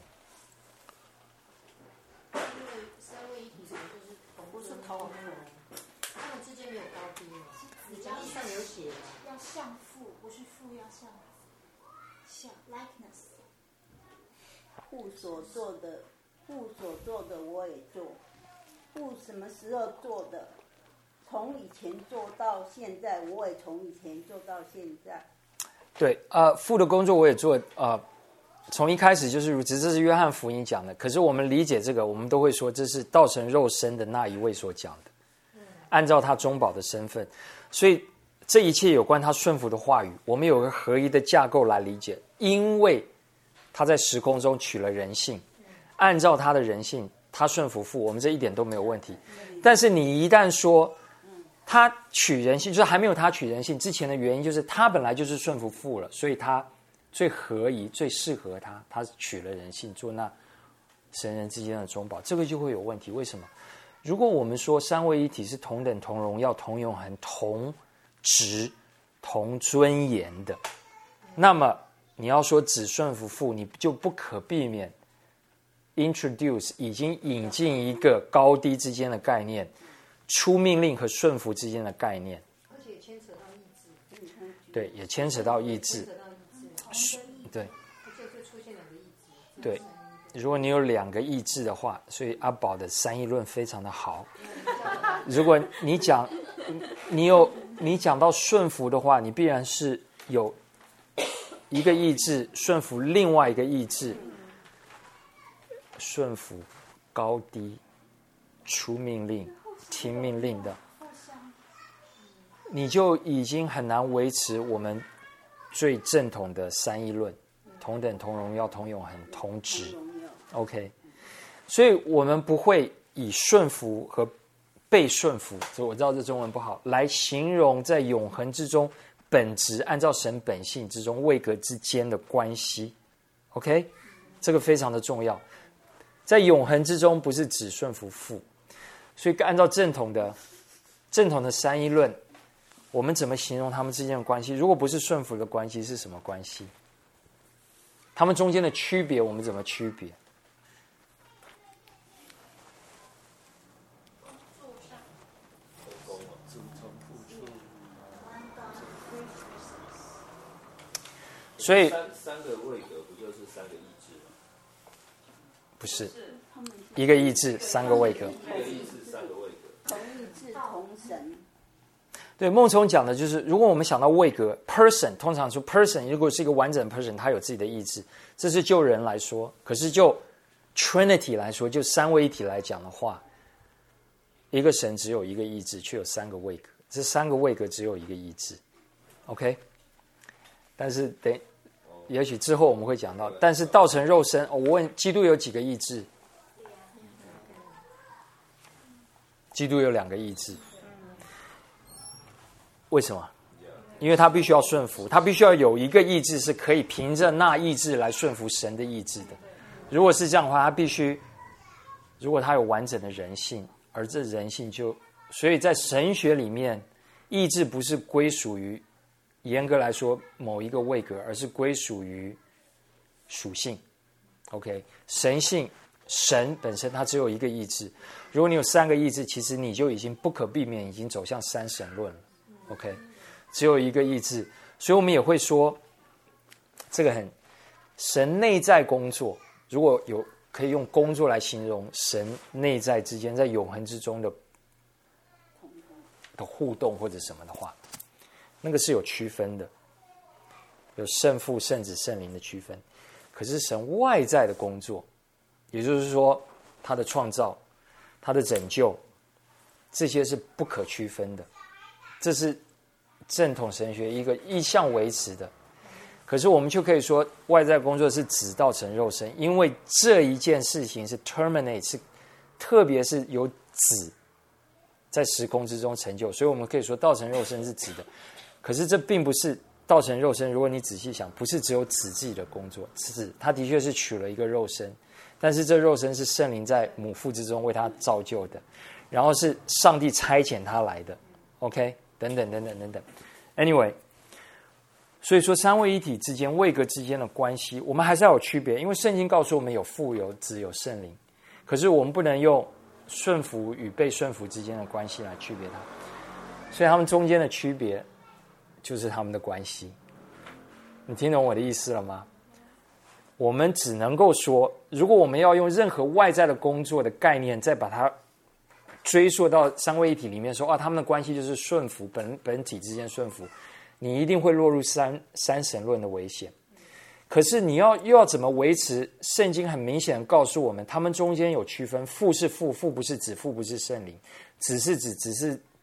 Speaker 2: 因为三位一体就是不是头和他们之间没有高低嘛，你讲义上有写，
Speaker 7: 要像父，不是父要像 likeness。
Speaker 8: 父所做的我也做，父什么时候做的，从以前做到现在，我也从以前做到现在。
Speaker 1: 对，父的工作我也做，从一开始就是如此，这是约翰福音讲的。可是我们理解这个，我们都会说这是道成肉身的那一位所讲的，按照他中保的身份。所以这一切有关他顺服的话语，我们有个合一的架构来理解。因为他在时空中取了人性，按照他的人性，他顺服父，我们这一点都没有问题。但是你一旦说他取人性，就是还没有他取人性之前的原因，就是他本来就是顺服父了，所以他最合宜、最适合他取了人性，做那神人之间的中保，这个就会有问题。为什么？如果我们说三位一体是同等、同荣耀、同永恒、同职、同尊严的，那么你要说只顺服父，你就不可避免 introduce 已经引进一个高低之间的概念，出命令和顺服之间的概念，
Speaker 9: 而且也牵扯到意志。
Speaker 1: 对，也牵扯到意志。对，
Speaker 9: 就出现两个意志。
Speaker 1: 对，如果你有两个意志的话，所以阿宝的三义论非常的好。如果你讲到顺服的话，你必然是有一个意志顺服另外一个意志，顺服高低、出命令、听命令的，你就已经很难维持我们最正统的三义论：同等、同荣耀、同永恒、同质。OK， 所以我们不会以顺服和被顺服，所以我知道这中文不好，来形容在永恒之中本质按照神本性之中位格之间的关系。OK， 这个非常的重要。在永恒之中不是只顺服父，所以按照正统的三一论，我们怎么形容他们之间的关系？如果不是顺服的关系，是什么关系？他们中间的区别我们怎么区别？所以
Speaker 5: 三个位格不就是三个意志吗？
Speaker 1: 不是，一个意志三个位格。
Speaker 5: 一个意志三个位格。
Speaker 8: 同意志同神。
Speaker 1: 对，孟聪讲的就是，如果我们想到位格 person， 通常说 person 如果是一个完整的 person， 他有自己的意志，这是就人来说。可是就 Trinity 来说，就三位一体来讲的话，一个神只有一个意志，却有三个位格，这三个位格只有一个意志。OK， 但是也许之后我们会讲到，但是道成肉身，我问基督有几个意志？基督有2个意志。为什么？因为他必须要顺服，他必须要有一个意志是可以凭着那意志来顺服神的意志的。如果是这样的话，他必须，如果他有完整的人性，而这人性就，所以在神学里面，意志不是归属于严格来说某一个位格，而是归属于属性。OK， 神性，神本身它只有一个意志。如果你有3个意志，其实你就已经不可避免已经走向三神论了。OK， 只有一个意志，所以我们也会说，这个神内在工作，如果有可以用工作来形容神内在之间在永恒之中的互动或者什么的话，那个是有区分的，有圣父、圣子、圣灵的区分。可是神外在的工作，也就是说他的创造、他的拯救，这些是不可区分的。这是正统神学一个一向维持的。可是我们就可以说外在工作是指道成肉身，因为这一件事情是 terminate， 是特别是由子在时空之中成就，所以我们可以说道成肉身是指的。可是这并不是道成肉身，如果你仔细想，不是只有子自己的工作，是他的确是取了一个肉身，但是这肉身是圣灵在母腹之中为他造就的，然后是上帝差遣他来的。OK， 等等等等等等。Anyway， 所以说三位一体之间位格之间的关系，我们还是要有区别，因为圣经告诉我们有父、有子、有圣灵，可是我们不能用顺服与被顺服之间的关系来区别它，所以他们中间的区别就是他们的关系。你听懂我的意思了吗？我们只能够说，如果我们要用任何外在的工作的概念再把它追溯到三位一体里面说，他们的关系就是顺服，本体之间顺服，你一定会落入三神论的危险。可是你又要怎么维持？圣经很明显告诉我们，他们中间有区分，父是父，父不是子，父不是圣灵，子是子，子是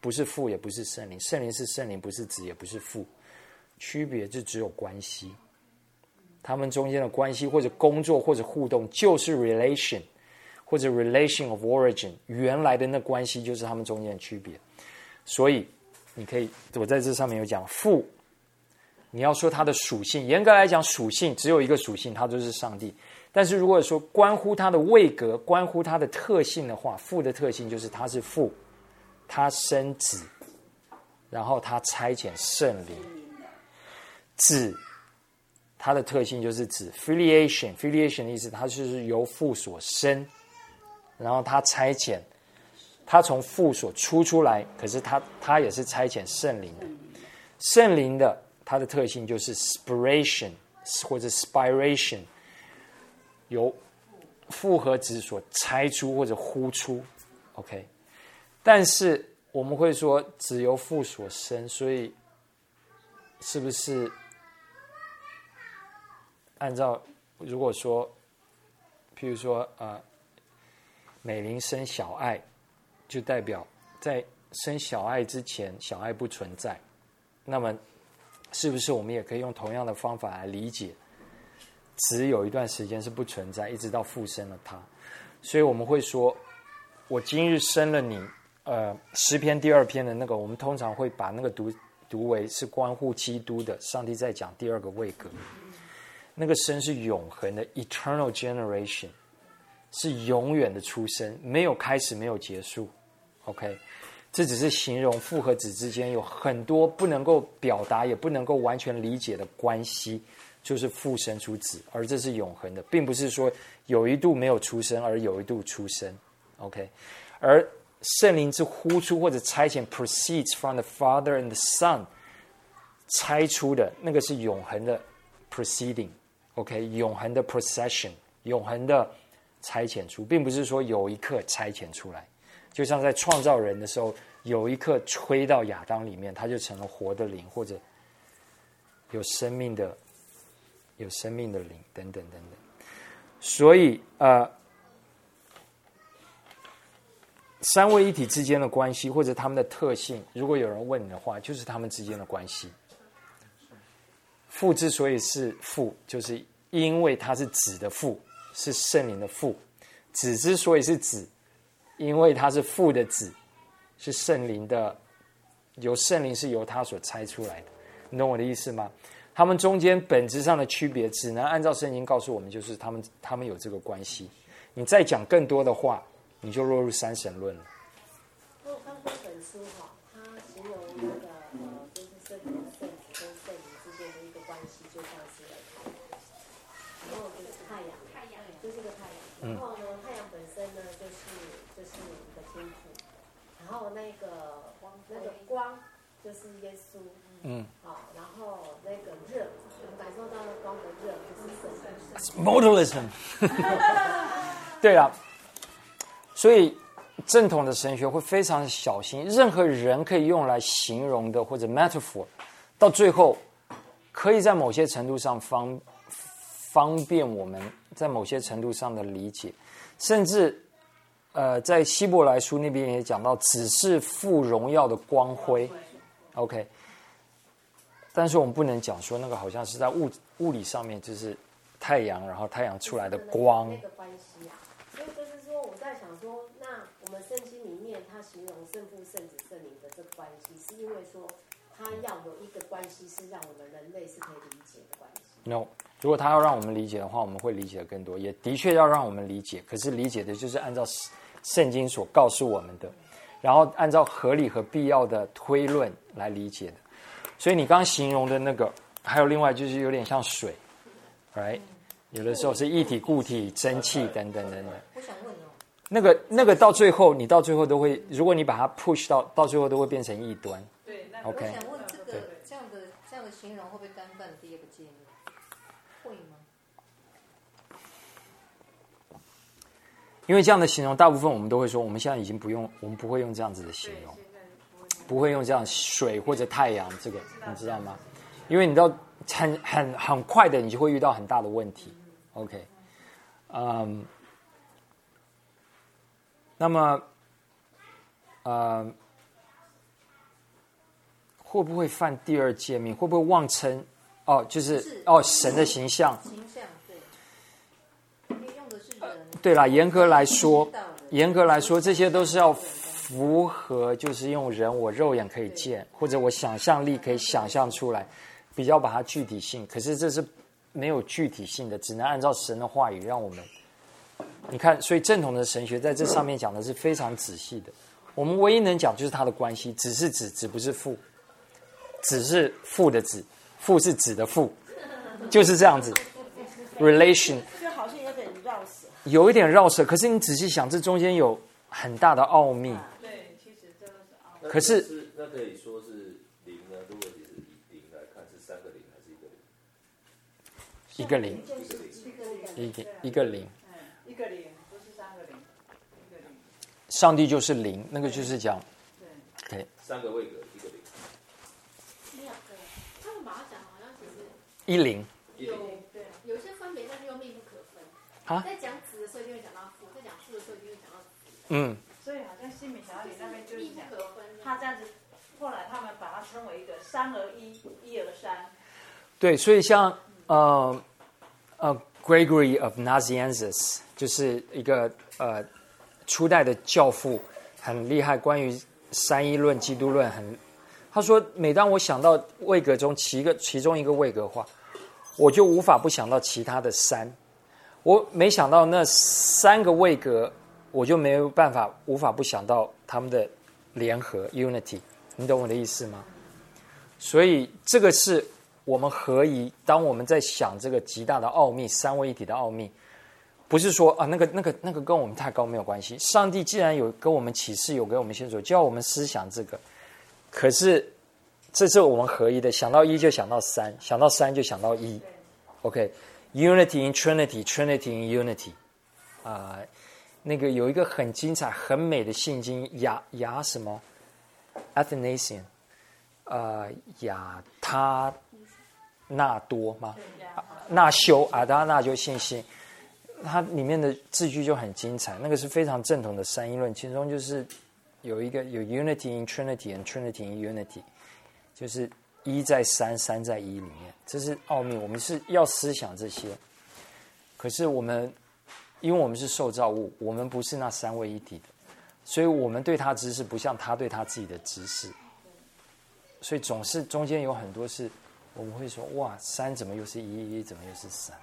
Speaker 1: 不是父也不是圣灵，圣灵是圣灵，不是子也不是父，区别就只有关系。他们中间的关系或者工作或者互动就是 relation 或者 relation of origin， 原来的那关系就是他们中间的区别。所以你可以，我在这上面有讲父，你要说它的属性，严格来讲属性只有一个属性，它就是上帝。但是如果说关乎它的位格，关乎它的特性的话，父的特性就是他是父，他生子，然后他差遣圣灵。子它的特性就是子 filiation 的意思，它就是由父所生，然后他差遣，他从父所出来，可是他也是差遣圣灵的。圣灵的它的特性就是 spiration 或者 spiration， 由父和子所差出或者呼出 OK。 但是我们会说子由父所生，所以是不是按照如果说譬如说美玲生小爱，就代表在生小爱之前小爱不存在，那么是不是我们也可以用同样的方法来理解子有一段时间是不存在，一直到父生了他。所以我们会说我今日生了你，诗篇第2篇的那个，我们通常会把那个读为是关乎基督的，上帝在讲第2个位格，那个生是永恒的 eternal generation， 是永远的出生，没有开始没有结束 OK。 这只是形容父和子之间有很多不能够表达也不能够完全理解的关系，就是父生出子，而这是永恒的，并不是说有一度没有出生而有一度出生 OK。 而圣灵之呼出或者差遣 proceeds from the Father and the Son， 差出的那个是永恒的 proceeding OK， 永恒的 procession， 永恒的差遣出，并不是说有一刻差遣出来，就像在创造人的时候有一刻吹到亚当里面，他就成了活的灵，或者有生命的灵等等等等。所以三位一体之间的关系或者他们的特性，如果有人问你的话，就是他们之间的关系。父之所以是父，就是因为他是子的父，是圣灵的父。子之所以是子，因为他是父的子，是圣灵的，由圣灵是由他所拆出来的。你懂我的意思吗？他们中间本质上的区别只能按照圣经告诉我们，就是他们有这个关系。你再讲更多的话，你就落入三神论了。
Speaker 9: 我看过本书它形容那个就是圣灵、圣子跟圣灵之间的一个关系，就像是然后就是太阳就是个太阳，然后呢，太阳本身呢就是一个天赋，然后那个光就是耶稣，然后那个热，我们感受到的光的热就是圣灵
Speaker 1: Modalism 对了，所以正统的神学会非常小心，任何人可以用来形容的或者 metaphor， 到最后可以在某些程度上方便我们在某些程度上的理解，甚至在希伯来书那边也讲到，只是父荣耀的光辉 OK。 但是我们不能讲说那个好像是在物理上面，就是太阳，然后太阳出来的光
Speaker 9: 那个关系啊。所以就是说我在想说，那我们圣经里面它形容圣父、圣子、圣灵的这个关系，是因为说它要有一个关系是让我们人类是可以理解的关系。
Speaker 1: No， 如果他要让我们理解的话，我们会理解的更多，也的确要让我们理解，可是理解的就是按照圣经所告诉我们的，然后按照合理和必要的推论来理解的。所以你刚刚形容的那个，还有另外就是有点像水 right？ 有的时候是液体、固体、蒸汽等等等等。
Speaker 9: 我想问
Speaker 1: 那个到最后，你到最后都会，如果你把它 push 到最后都会变成异端。
Speaker 4: 对，那
Speaker 1: OK。
Speaker 9: 我想问这样的形容会不会干犯第2个诫命？会吗？
Speaker 1: 因为这样的形容，大部分我们都会说，我们现在已经不用，我们不会用这样子的形容，不会用这样水或者太阳这个，你知道吗？因为你知道很快的，你就会遇到很大的问题。OK， 那么会不会犯第二诫命？会不会妄称？就是神的形象。
Speaker 9: 形象对，因为用的是人。
Speaker 1: 对啦，严格来说，这些都是要符合，就是用人我肉眼可以见，或者我想象力可以想象出来，比较把它具体性。可是这是没有具体性的，只能按照神的话语让我们。你看，所以正统的神学在这上面讲的是非常仔细的。我们唯一能讲就是它的关系，子是子，子不是父，子是父的子，父是子的父，就是这样子。relation
Speaker 8: 就好像有点绕舌，
Speaker 1: 有一点绕舌，可是你仔细想，这中间有很大的奥秘。
Speaker 4: 对，其实这个是奥秘。
Speaker 1: 可是
Speaker 5: 那可以说是零呢？如果你是以零来看，是3个零还是1个零？
Speaker 1: 一个零，一个零。
Speaker 4: 1个0，不是3个0，1个0。
Speaker 1: 上帝就是零，那个就是讲，对
Speaker 5: ，3个位格1个0。
Speaker 3: 没有，他们把它讲好像只是
Speaker 1: 10。
Speaker 3: 有些分别，但是又密不可分。
Speaker 1: 啊，
Speaker 3: 在讲子的时候一定会讲到父，在讲父的时候一定会讲到子。
Speaker 4: 所以好像新美小李那边就是讲
Speaker 3: 密不可分。
Speaker 4: 他这样子，后来他们把它称为一个3而1，1而3。
Speaker 1: 对，所以像Gregory of Nazianzus 就是一个初代的教父，很厉害，关于三一论、基督论他说，每当我想到位格中其中一个位格化，我就无法不想到其他的3。我没想到那3个位格，我就没有办法无法不想到他们的联合 unity。你懂我的意思吗？所以这个是我们合一。当我们在想这个极大的奥秘，三位一体的奥秘，不是说那个跟我们太高没有关系。上帝既然有跟我们启示，有给我们线索，就要我们思想这个。可是这是我们合一的，想到1就想到3，想到3就想到1。OK，unity in Trinity，Trinity in Unity。那个有一个很精彩、很美的信经，亚什么 Athanasian， 亚他纳多吗？纳修阿达纳就信心，它里面的字句就很精彩。那个是非常正统的三一论，其中就是有 unity in Trinity and Trinity in Unity， 就是1在3， 3在1里面，这是奥秘。我们是要思想这些，可是因为我们是受造物，我们不是那三位一体的，所以我们对他知识不像他对他自己的知识，所以总是中间有很多是我们会说，哇，3怎么又是1，1怎么又是3？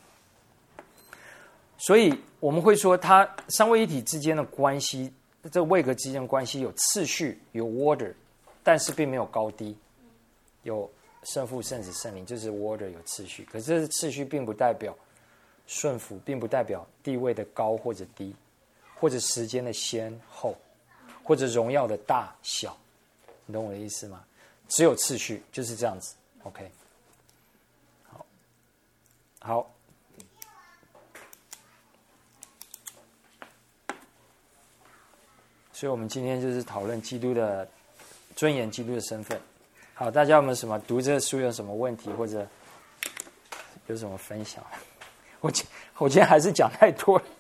Speaker 1: 所以我们会说，它三位一体之间的关系，这个位格之间的关系有次序，有 order， 但是并没有高低，有圣父、圣子、圣灵，就是 order 有次序。可是这次序并不代表顺服，并不代表地位的高或者低，或者时间的先后，或者荣耀的大小，你懂我的意思吗？只有次序，就是这样子。OK， 好。所以我们今天就是讨论基督的尊严，基督的身份。好，大家有没有什么读这个书有什么问题，或者有什么分享？我今天还是讲太多了。